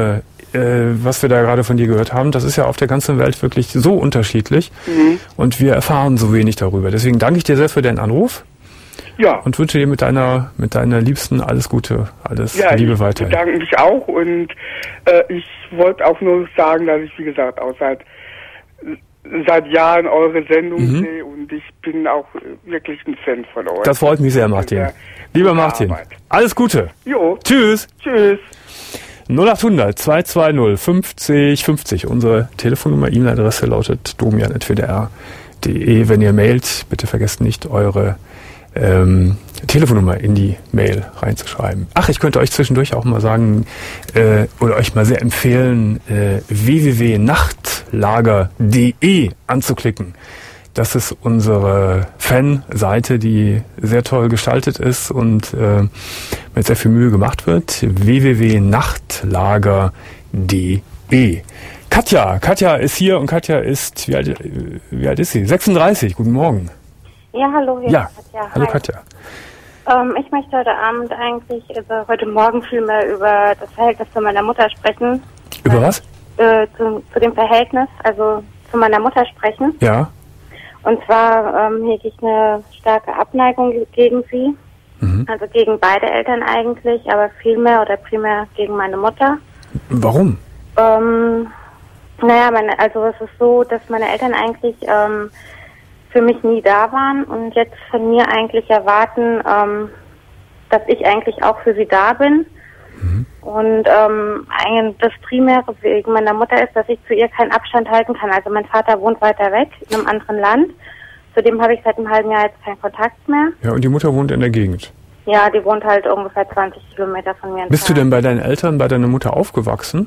Speaker 3: äh, was wir da gerade von dir gehört haben, das ist ja auf der ganzen Welt wirklich so unterschiedlich. Mhm. Und wir erfahren so wenig darüber. Deswegen danke ich dir sehr für deinen Anruf.
Speaker 7: Ja.
Speaker 3: Und wünsche dir mit deiner, mit deiner Liebsten alles Gute, alles
Speaker 7: ja,
Speaker 3: Liebe weiter.
Speaker 7: Ich bedanke mich auch und äh, ich wollte auch nur sagen, dass ich, wie gesagt, auch seit, seit Jahren eure Sendung mhm. sehe und ich bin auch wirklich ein Fan von euch.
Speaker 3: Das freut mich sehr, Martin. Lieber Martin, Arbeit. Alles Gute.
Speaker 7: Jo.
Speaker 3: Tschüss.
Speaker 7: Tschüss.
Speaker 3: null acht hundert zwei zwei null fünfzig fünfzig. Unsere Telefonnummer, E-Mail-Adresse lautet domian at w d r punkt d e. Wenn ihr mailt, bitte vergesst nicht, eure Ähm, Telefonnummer in die Mail reinzuschreiben. Ach, ich könnte euch zwischendurch auch mal sagen äh, oder euch mal sehr empfehlen, äh, w w w punkt nachtlager punkt d e anzuklicken. Das ist unsere Fanseite, die sehr toll gestaltet ist und äh, mit sehr viel Mühe gemacht wird. w w w punkt nachtlager punkt d e. Katja, Katja ist hier und Katja ist, wie alt, wie alt ist sie? sechsunddreißig, guten Morgen.
Speaker 8: Ja, hallo, hier
Speaker 3: ja.
Speaker 8: ist Katja.
Speaker 3: Hallo
Speaker 8: Hi.
Speaker 3: Katja.
Speaker 8: Ähm, ich möchte heute Abend eigentlich, also heute Morgen vielmehr über das Verhältnis zu meiner Mutter sprechen.
Speaker 3: Über was?
Speaker 8: Äh, zu, zu dem Verhältnis, also zu meiner Mutter sprechen.
Speaker 3: Ja.
Speaker 8: Und zwar ähm, hege ich eine starke Abneigung gegen sie. Mhm. Also gegen beide Eltern eigentlich, aber vielmehr oder primär gegen meine Mutter.
Speaker 3: Warum?
Speaker 8: Ähm, naja, meine, also es ist so, dass meine Eltern eigentlich ähm, für mich nie da waren und jetzt von mir eigentlich erwarten, ähm, dass ich eigentlich auch für sie da bin. Mhm. Und ähm, eigentlich das Primäre wegen meiner Mutter ist, dass ich zu ihr keinen Abstand halten kann. Also mein Vater wohnt weiter weg, in einem anderen Land. Zudem habe ich seit einem halben Jahr jetzt keinen Kontakt mehr.
Speaker 3: Ja, und die Mutter wohnt in der Gegend?
Speaker 8: Ja, die wohnt halt ungefähr zwanzig Kilometer von mir entfernt.
Speaker 3: Bist du denn bei deinen Eltern, bei deiner Mutter aufgewachsen?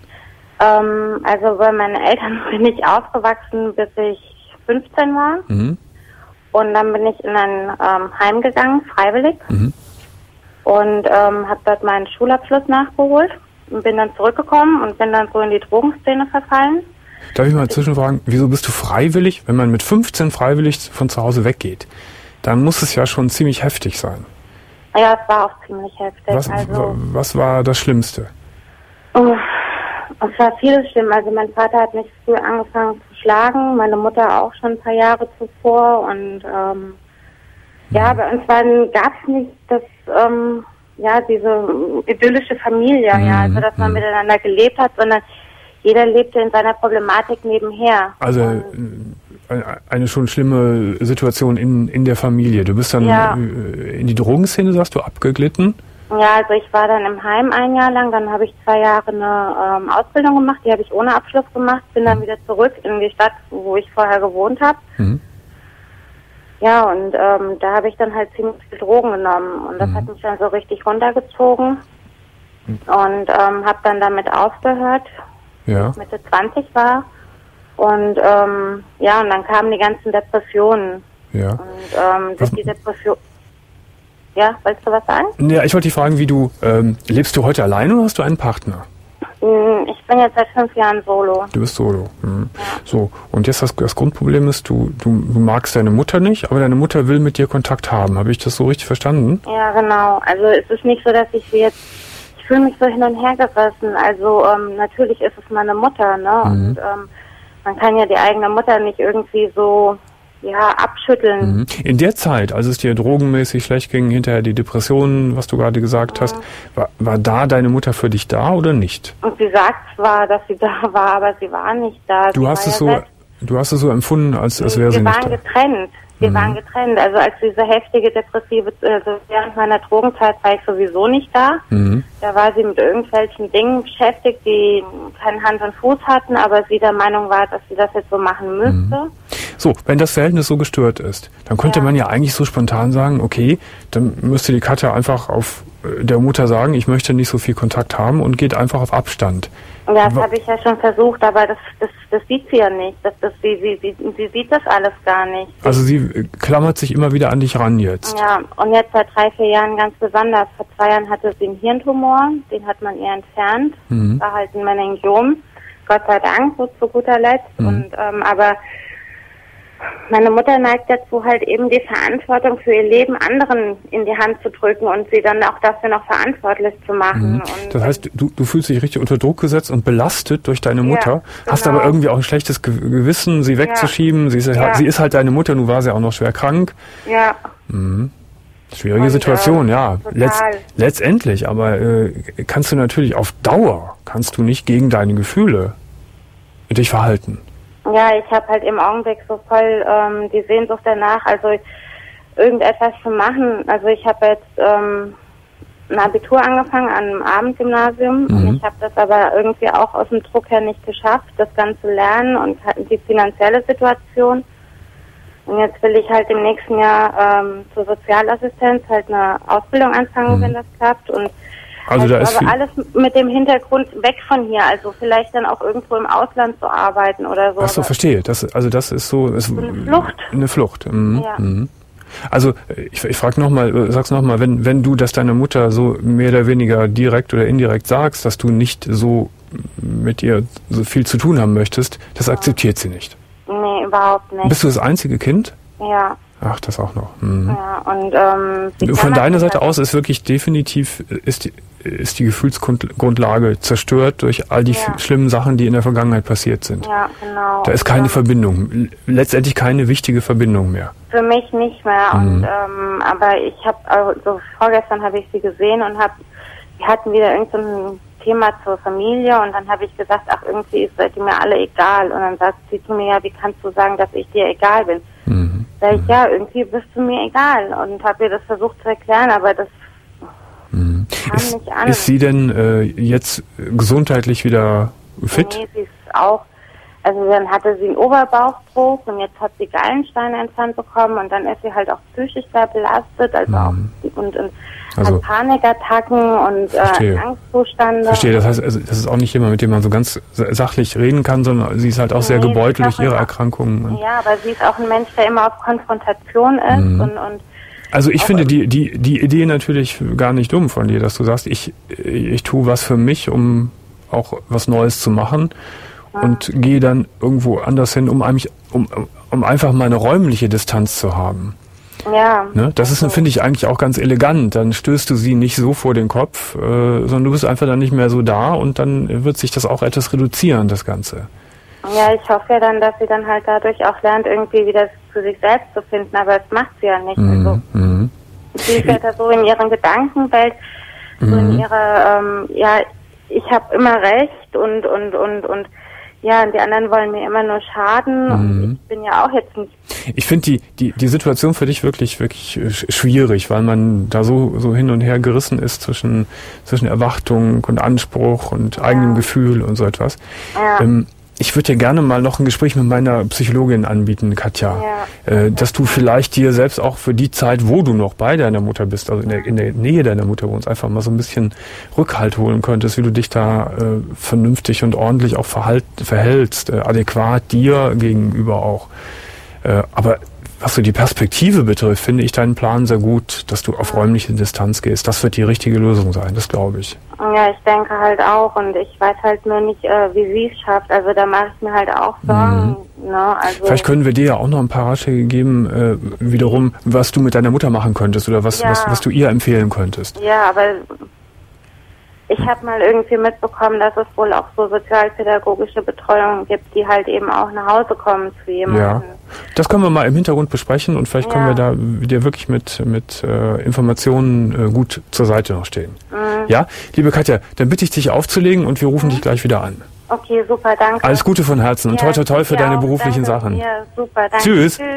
Speaker 8: Ähm, also bei meinen Eltern bin ich aufgewachsen, bis ich fünfzehn war. Mhm. Und dann bin ich in ein ähm, Heim gegangen, freiwillig. Mhm. Und ähm, habe dort meinen Schulabschluss nachgeholt. Und bin dann zurückgekommen und bin dann so in die Drogenszene verfallen.
Speaker 3: Darf ich mal zwischenfragen, wieso bist du freiwillig? Wenn man mit fünfzehn freiwillig von zu Hause weggeht, dann muss es ja schon ziemlich heftig sein.
Speaker 8: Ja, es war auch ziemlich heftig.
Speaker 3: Was,
Speaker 8: also,
Speaker 3: was war das Schlimmste?
Speaker 8: Oh, es war vieles schlimm. Also mein Vater hat mich früh angefangen zu schlagen, meine Mutter auch schon ein paar Jahre zuvor. Und ähm, ja, bei uns gab es nicht das, ähm, ja, diese idyllische Familie, mhm. ja, also dass man miteinander gelebt hat, sondern jeder lebte in seiner Problematik nebenher.
Speaker 3: Also und eine schon schlimme Situation in, in der Familie. Du bist dann ja. in die Drogenszene, sagst du, abgeglitten?
Speaker 8: Ja, also ich war dann im Heim ein Jahr lang, dann habe ich zwei Jahre eine ähm, Ausbildung gemacht, die habe ich ohne Abschluss gemacht, bin dann wieder zurück in die Stadt, wo ich vorher gewohnt habe. Mhm. Ja, und ähm, da habe ich dann halt ziemlich viel Drogen genommen und das mhm. hat mich dann so richtig runtergezogen mhm. und ähm, habe dann damit aufgehört,
Speaker 3: ja.
Speaker 8: als ich Mitte zwanzig war. Und ähm, ja, und dann kamen die ganzen Depressionen.
Speaker 3: Ja.
Speaker 8: Und ähm, durch die Depression. Ja, wolltest du was sagen?
Speaker 3: Ja, ich wollte dich fragen, wie du, ähm, lebst du heute allein oder hast du einen Partner?
Speaker 8: Ich bin jetzt seit fünf Jahren solo.
Speaker 3: Du bist solo. Mhm.
Speaker 8: Ja.
Speaker 3: So, und jetzt das, das Grundproblem ist, du, du, du magst deine Mutter nicht, aber deine Mutter will mit dir Kontakt haben. Habe ich das so richtig verstanden?
Speaker 8: Ja, genau. Also es ist nicht so, dass ich sie jetzt, ich fühle mich so hin und her gerissen. Also ähm, natürlich ist es meine Mutter, ne? Mhm. Und ähm, man kann ja die eigene Mutter nicht irgendwie so, ja, abschütteln.
Speaker 3: Mhm. In der Zeit, als es dir drogenmäßig schlecht ging, hinterher die Depressionen, was du gerade gesagt mhm. hast, war, war da deine Mutter für dich da oder nicht?
Speaker 8: Und sie sagt zwar, dass sie da war, aber sie war nicht da.
Speaker 3: Du
Speaker 8: sie
Speaker 3: hast es
Speaker 8: ja
Speaker 3: so, du hast es so empfunden, als, als wäre sie nicht da.
Speaker 8: Wir waren getrennt. Wir mhm. waren getrennt. Also als diese heftige Depressive, also während meiner Drogenzeit war ich sowieso nicht da. Mhm. Da war sie mit irgendwelchen Dingen beschäftigt, die keinen Hand und Fuß hatten, aber sie der Meinung war, dass sie das jetzt so machen müsste.
Speaker 3: Mhm. So, wenn das Verhältnis so gestört ist, dann könnte ja. man ja eigentlich so spontan sagen, okay, dann müsste die Katja einfach auf der Mutter sagen, ich möchte nicht so viel Kontakt haben und geht einfach auf Abstand.
Speaker 8: Ja, das habe ich ja schon versucht, aber das, das, das sieht sie ja nicht. Das, das, sie, sie, sie, sie sieht das alles gar nicht.
Speaker 3: Also sie klammert sich immer wieder an dich ran jetzt.
Speaker 8: Ja, und jetzt seit drei, vier Jahren ganz besonders. Vor zwei Jahren hatte sie einen Hirntumor, den hat man ihr entfernt. Mhm. War halt ein Meningiom. Gott sei Dank, so zu guter Letzt. Mhm. Und, ähm, aber meine Mutter neigt dazu, halt eben die Verantwortung für ihr Leben anderen in die Hand zu drücken und sie dann auch dafür noch verantwortlich zu machen.
Speaker 3: Mhm.
Speaker 8: Und
Speaker 3: das heißt, du, du fühlst dich richtig unter Druck gesetzt und belastet durch deine Mutter,
Speaker 8: ja, genau.
Speaker 3: hast aber irgendwie auch ein schlechtes Gewissen, sie wegzuschieben. Ja. Sie, ist,
Speaker 8: ja.
Speaker 3: sie ist halt deine Mutter, nun war sie auch noch schwer krank.
Speaker 8: Ja.
Speaker 3: Mhm. Schwierige
Speaker 8: und,
Speaker 3: Situation,
Speaker 8: äh,
Speaker 3: ja. Letz, letztendlich, aber äh, kannst du natürlich auf Dauer, kannst du nicht gegen deine Gefühle dich verhalten.
Speaker 8: Ja, ich habe halt im Augenblick so voll ähm, die Sehnsucht danach, also irgendetwas zu machen. Also ich habe jetzt ähm, ein Abitur angefangen an einem Abendgymnasium mhm. und ich habe das aber irgendwie auch aus dem Druck her nicht geschafft, das Ganze lernen und die finanzielle Situation. Und jetzt will ich halt im nächsten Jahr ähm, zur Sozialassistenz halt eine Ausbildung anfangen, mhm. wenn das klappt. Und
Speaker 3: also da ist
Speaker 8: aber alles mit dem Hintergrund weg von hier, also vielleicht dann auch irgendwo im Ausland zu arbeiten oder so.
Speaker 3: Ach so, verstehe. Das, also das ist so... Ist
Speaker 8: eine Flucht.
Speaker 3: Eine Flucht. Mhm.
Speaker 8: Ja.
Speaker 3: Mhm. Also ich, ich frage nochmal, sag's nochmal, wenn, wenn du das deiner Mutter so mehr oder weniger direkt oder indirekt sagst, dass du nicht so mit ihr so viel zu tun haben möchtest, das ja. akzeptiert sie nicht.
Speaker 8: Nee, überhaupt nicht.
Speaker 3: Bist du das einzige Kind?
Speaker 8: Ja.
Speaker 3: Ach, das auch noch. Mhm.
Speaker 8: Ja, und ähm,
Speaker 3: von deiner Seite aus ist wirklich definitiv, ist die, ist die Gefühlsgrundlage zerstört durch all die ja. schlimmen Sachen, die in der Vergangenheit passiert sind.
Speaker 8: Ja, genau.
Speaker 3: Da ist keine ja. Verbindung, letztendlich keine wichtige Verbindung mehr.
Speaker 8: Für mich nicht mehr. Mhm. Und ähm, aber ich habe, also vorgestern habe ich sie gesehen und habe, wir hatten wieder irgendein so Thema zur Familie und dann habe ich gesagt, ach irgendwie seid ihr mir alle egal. Und dann sagt sie zu mir, ja, wie kannst du sagen, dass ich dir egal bin? Mhm. Sag ich, ja, irgendwie bist du mir egal. Und habe ihr das versucht zu erklären, aber das
Speaker 3: mhm.
Speaker 8: kam
Speaker 3: ist,
Speaker 8: nicht an.
Speaker 3: Ist sie denn äh, jetzt gesundheitlich wieder fit?
Speaker 8: Nee, sie ist auch, also dann hatte sie einen Oberbauchbruch und jetzt hat sie Gallensteine entfernt bekommen und dann ist sie halt auch psychisch sehr belastet, also mhm. auch und, und
Speaker 3: also,
Speaker 8: hat Panikattacken und äh, Angstzustände.
Speaker 3: Verstehe, das heißt, also, das ist auch nicht jemand, mit dem man so ganz sachlich reden kann, sondern sie ist halt auch nee, sehr gebeutelt durch ihre Erkrankungen.
Speaker 8: Ja, aber sie ist auch ein Mensch, der immer auf Konfrontation ist mhm. und, und
Speaker 3: also ich finde die, die, die Idee natürlich gar nicht dumm von dir, dass du sagst, ich, ich tue was für mich, um auch was Neues zu machen ja. und gehe dann irgendwo anders hin, um, um, um einfach mal eine räumliche Distanz zu haben.
Speaker 8: Ja.
Speaker 3: Ne? Das ist, finde ich, eigentlich auch ganz elegant. Dann stößt du sie nicht so vor den Kopf, äh, sondern du bist einfach dann nicht mehr so da und dann wird sich das auch etwas reduzieren, das Ganze.
Speaker 8: Ja, ich hoffe ja dann, dass sie dann halt dadurch auch lernt, irgendwie wieder zu sich selbst zu finden, aber das macht sie ja nicht.
Speaker 3: Mhm.
Speaker 8: Also,
Speaker 3: mhm.
Speaker 8: sie ist ja da so in ihren Gedankenwelt, so
Speaker 3: mhm.
Speaker 8: in ihrer, ähm, ja, ich habe immer recht und, und, und, und ja, und die anderen wollen mir immer nur schaden
Speaker 3: mhm.
Speaker 8: und ich bin ja auch jetzt nicht...
Speaker 3: Ich finde die, die, die Situation für dich wirklich, wirklich schwierig, weil man da so, so hin und her gerissen ist zwischen, zwischen Erwartung und Anspruch und ja. eigenem Gefühl und so etwas.
Speaker 8: Ja.
Speaker 3: Ähm, Ich würde dir gerne mal noch ein Gespräch mit meiner Psychologin anbieten, Katja,
Speaker 8: ja.
Speaker 3: äh, dass du vielleicht dir selbst auch für die Zeit, wo du noch bei deiner Mutter bist, also in der, in der Nähe deiner Mutter wohnst, einfach mal so ein bisschen Rückhalt holen könntest, wie du dich da äh, vernünftig und ordentlich auch verhalt, verhältst, äh, adäquat dir gegenüber auch. Äh, aber was so die Perspektive betrifft, finde ich deinen Plan sehr gut, dass du auf räumliche Distanz gehst. Das wird die richtige Lösung sein, das glaube ich.
Speaker 8: Ja, ich denke halt auch und ich weiß halt nur nicht, äh, wie sie es schafft. Also da mache ich mir halt auch Sorgen. Mhm. Ne? Also
Speaker 3: vielleicht können wir dir ja auch noch ein paar Ratschläge geben, äh, wiederum, was du mit deiner Mutter machen könntest oder was,
Speaker 8: ja.
Speaker 3: was, was du ihr empfehlen könntest.
Speaker 8: Ja, aber ich habe mal irgendwie mitbekommen, dass es wohl auch so sozialpädagogische Betreuung gibt, die halt eben auch nach Hause kommen zu jemandem.
Speaker 3: Ja, das können wir mal im Hintergrund besprechen und vielleicht
Speaker 8: ja.
Speaker 3: können wir da dir wirklich mit, mit äh, Informationen äh, gut zur Seite noch stehen.
Speaker 8: Mhm.
Speaker 3: Ja, liebe Katja, dann bitte ich dich aufzulegen und wir rufen mhm. dich gleich wieder an.
Speaker 8: Okay, super, danke.
Speaker 3: Alles Gute von Herzen und
Speaker 8: ja,
Speaker 3: toi toi toi für deine
Speaker 8: auch,
Speaker 3: beruflichen
Speaker 8: danke.
Speaker 3: Sachen.
Speaker 8: Ja, super, danke.
Speaker 3: Tschüss.
Speaker 8: Tschüss.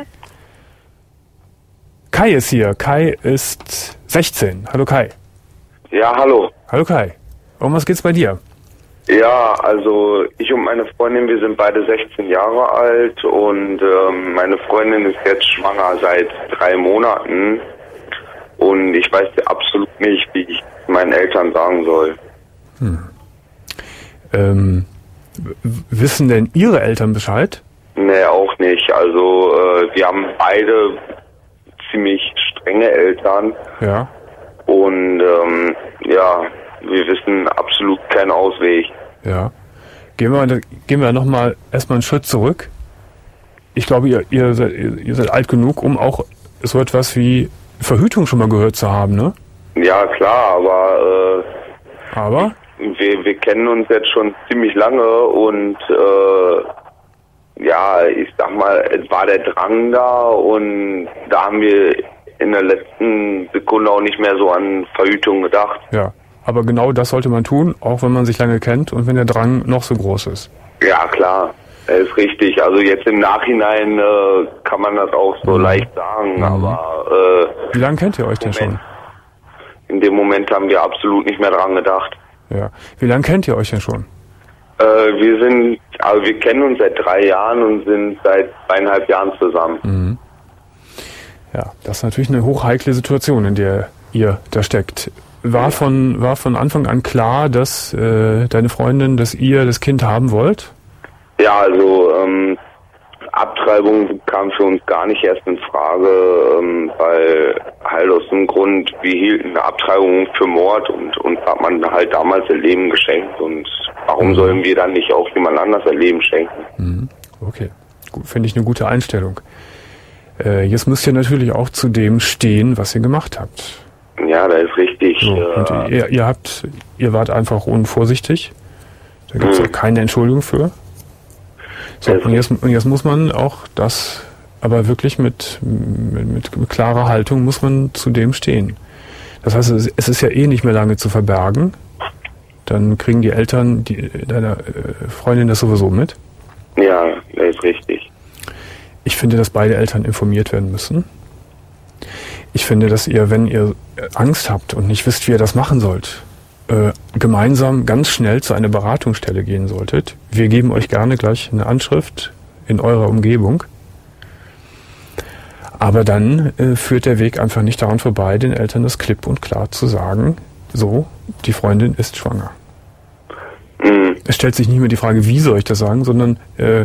Speaker 3: Kai ist hier. Kai ist sechzehn. Hallo Kai.
Speaker 9: Ja, hallo.
Speaker 3: Hallo Kai. Um was geht's bei dir?
Speaker 9: Ja, also ich und meine Freundin, wir sind beide sechzehn Jahre alt und ähm, meine Freundin ist jetzt schwanger seit drei Monaten und ich weiß absolut nicht, wie ich meinen Eltern sagen soll.
Speaker 3: Hm. Ähm, w- wissen denn Ihre Eltern Bescheid?
Speaker 9: Nee, auch nicht. Also äh, wir haben beide ziemlich strenge Eltern.
Speaker 3: Ja.
Speaker 9: Und ähm, ja, wir wissen absolut keinen Ausweg.
Speaker 3: Ja. Gehen wir, gehen wir nochmal erstmal einen Schritt zurück. ich glaube, ihr, ihr, seid, ihr seid alt genug, um auch so etwas wie Verhütung schon mal gehört zu haben, ne?
Speaker 9: Ja, klar, aber... Äh,
Speaker 3: aber?
Speaker 9: Wir, wir kennen uns jetzt schon ziemlich lange und äh, ja, ich sag mal, es war der Drang da und da haben wir in der letzten Sekunde auch nicht mehr so an Verhütung gedacht.
Speaker 3: Ja, aber genau das sollte man tun, auch wenn man sich lange kennt und wenn der Drang noch so groß ist.
Speaker 9: Ja, klar. Das ist richtig. Also jetzt im Nachhinein äh, kann man das auch so mhm. leicht sagen, mhm. aber...
Speaker 3: Äh, Wie lange kennt ihr euch denn schon?
Speaker 9: In dem Moment haben wir absolut nicht mehr dran gedacht.
Speaker 3: Ja. Wie lange kennt ihr euch denn schon?
Speaker 9: Äh, wir sind, also wir kennen uns seit drei Jahren und sind seit zweieinhalb Jahren zusammen.
Speaker 3: Mhm. Ja, das ist natürlich eine hochheikle Situation, in der ihr da steckt. War von, war von Anfang an klar, dass äh, deine Freundin, dass ihr das Kind haben wollt?
Speaker 9: Ja, also ähm, Abtreibung kam für uns gar nicht erst in Frage, ähm, weil halt aus dem Grund, wir hielten eine Abtreibung für Mord und uns hat man halt damals ihr Leben geschenkt und warum mhm. sollen wir dann nicht auch jemand anders ihr Leben schenken?
Speaker 3: Mhm. Okay, gut, finde ich eine gute Einstellung. Äh, jetzt müsst ihr natürlich auch zu dem stehen, was ihr gemacht habt.
Speaker 9: Ja, das ist richtig.
Speaker 3: So, und
Speaker 9: äh,
Speaker 3: ihr, ihr habt, ihr wart einfach unvorsichtig. Da gibt es
Speaker 9: mhm.
Speaker 3: auch keine Entschuldigung für. So, und jetzt, und jetzt muss man auch das, aber wirklich mit, mit, mit, mit klarer Haltung muss man zu dem stehen. Das heißt, es ist ja eh nicht mehr lange zu verbergen. Dann kriegen die Eltern die, deiner Freundin das sowieso mit.
Speaker 9: Ja, das ist richtig.
Speaker 3: Ich finde, dass beide Eltern informiert werden müssen. Ich finde, dass ihr, wenn ihr Angst habt und nicht wisst, wie ihr das machen sollt, äh, gemeinsam ganz schnell zu einer Beratungsstelle gehen solltet. Wir geben euch gerne gleich eine Anschrift in eurer Umgebung. Aber dann äh, führt der Weg einfach nicht daran vorbei, den Eltern das klipp und klar zu sagen, so, die Freundin ist schwanger.
Speaker 9: Mhm.
Speaker 3: Es stellt sich nicht mehr die Frage, wie soll ich das sagen, sondern äh,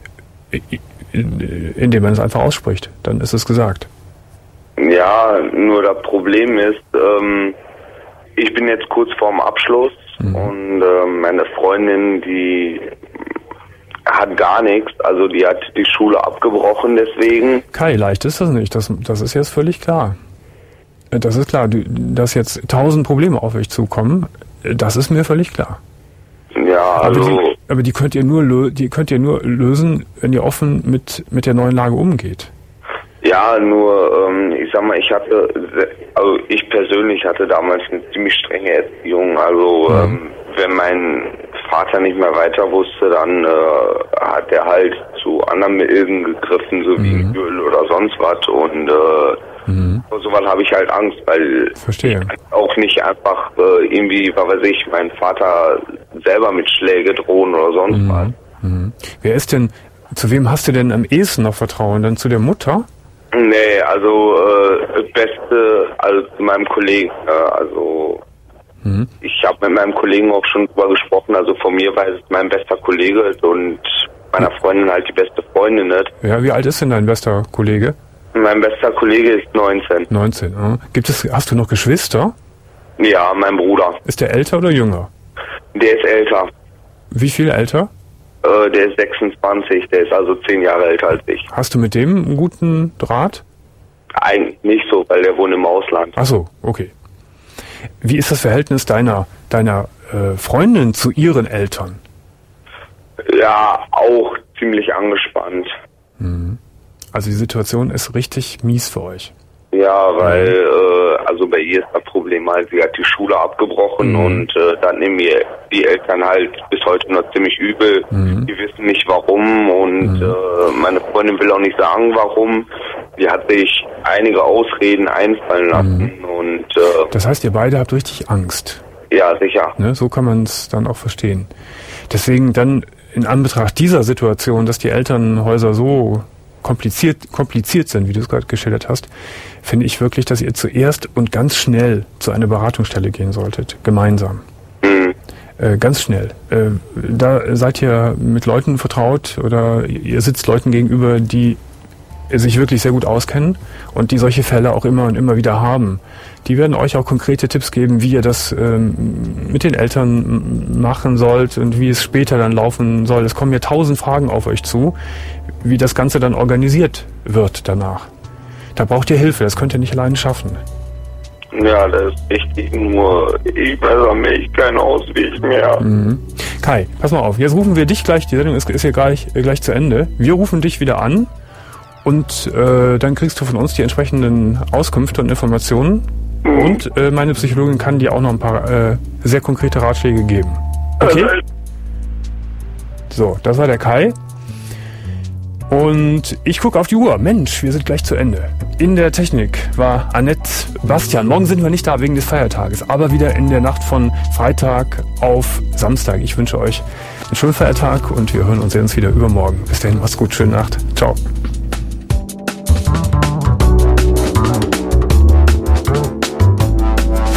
Speaker 3: indem man es einfach ausspricht. Dann ist es gesagt.
Speaker 9: Ja, nur das Problem ist, ähm, ich bin jetzt kurz vorm Abschluss mhm. und äh, meine Freundin, die hat gar nichts, also die hat die Schule abgebrochen deswegen.
Speaker 3: Kai, leicht ist das nicht, das, das ist jetzt völlig klar. Das ist klar, du, dass jetzt tausend Probleme auf euch zukommen, das ist mir völlig klar.
Speaker 9: Ja, also...
Speaker 3: Aber die, aber die könnt ihr nur, die könnt ihr nur lösen, wenn ihr offen mit, mit der neuen Lage umgeht.
Speaker 9: Ja, nur, ähm, ich sag mal, ich hatte, also ich persönlich hatte damals eine ziemlich strenge Erziehung. Also, mhm. ähm, wenn mein Vater nicht mehr weiter wusste, dann äh, hat er halt zu anderen Mitteln gegriffen, so wie mhm. Öl oder sonst was. Und äh, mhm. vor sowas habe ich halt Angst, weil
Speaker 3: Verstehe.
Speaker 9: ich auch nicht einfach äh, irgendwie, was weiß ich, meinen Vater selber mit Schläge drohen oder sonst
Speaker 3: mhm.
Speaker 9: was.
Speaker 3: Mhm. Wer ist denn, zu wem hast du denn am ehesten noch Vertrauen? Dann zu der Mutter?
Speaker 9: Nee, also äh, das Beste, also zu meinem Kollegen, äh, also mhm. ich habe mit meinem Kollegen auch schon drüber gesprochen, also von mir, weil es mein bester Kollege ist und meiner Freundin halt die beste Freundin ist.
Speaker 3: Ja, wie alt ist denn dein bester Kollege?
Speaker 9: Mein bester Kollege ist neunzehn.
Speaker 3: neunzehn, ja. Gibt es, hast du noch Geschwister?
Speaker 9: Ja, mein Bruder.
Speaker 3: Ist der älter oder jünger?
Speaker 9: Der ist älter.
Speaker 3: Wie viel älter?
Speaker 9: Äh, der ist sechsundzwanzig, der ist also zehn Jahre älter als ich.
Speaker 3: Hast du mit dem einen guten Draht?
Speaker 9: Eigentlich nicht so, weil der wohnt im Ausland.
Speaker 3: Ach so, okay. Wie ist das Verhältnis deiner, deiner äh, Freundin zu ihren Eltern?
Speaker 9: Ja, auch ziemlich angespannt.
Speaker 3: Mhm. Also die Situation ist richtig mies für euch.
Speaker 9: Ja, weil, äh, also bei ihr ist das Problem halt, sie hat die Schule abgebrochen mhm. und äh, dann nehmen wir die Eltern halt bis heute noch ziemlich übel. Mhm. Die wissen nicht warum und mhm. äh, meine Freundin will auch nicht sagen warum. Die hat sich einige Ausreden einfallen lassen mhm. und äh,
Speaker 3: das heißt, ihr beide habt richtig Angst.
Speaker 9: Ja, sicher.
Speaker 3: Ne, so kann man es dann auch verstehen. Deswegen dann in Anbetracht dieser Situation, dass die Elternhäuser so kompliziert, kompliziert sind, wie du es gerade geschildert hast, finde ich wirklich, dass ihr zuerst und ganz schnell zu einer Beratungsstelle gehen solltet, gemeinsam.
Speaker 9: Mhm.
Speaker 3: Äh, ganz schnell. Äh, da seid ihr mit Leuten vertraut oder ihr sitzt Leuten gegenüber, die sich wirklich sehr gut auskennen und die solche Fälle auch immer und immer wieder haben. Die werden euch auch konkrete Tipps geben, wie ihr das ähm, mit den Eltern machen sollt und wie es später dann laufen soll. Es kommen ja tausend Fragen auf euch zu. wie das Ganze dann organisiert wird danach. Da braucht ihr Hilfe, das könnt ihr nicht alleine schaffen.
Speaker 9: Ja, das ist richtig, nur ich weiß am echt keinen Ausweg mehr.
Speaker 3: Mhm. Kai, pass mal auf, jetzt rufen wir dich gleich, die Sendung ist, ist hier gleich, äh, gleich zu Ende. Wir rufen dich wieder an und äh, dann kriegst du von uns die entsprechenden Auskünfte und Informationen. Mhm. Und äh, meine Psychologin kann dir auch noch ein paar äh, sehr konkrete Ratschläge geben. Okay? Also, so, das war der Kai. Und ich gucke auf die Uhr. Mensch, wir sind gleich zu Ende. In der Technik war Annette Bastian. Morgen sind wir nicht da wegen des Feiertages, aber wieder in der Nacht von Freitag auf Samstag. Ich wünsche euch einen schönen Feiertag und wir hören und sehen uns wieder übermorgen. Bis dahin, macht's gut, schöne Nacht. Ciao.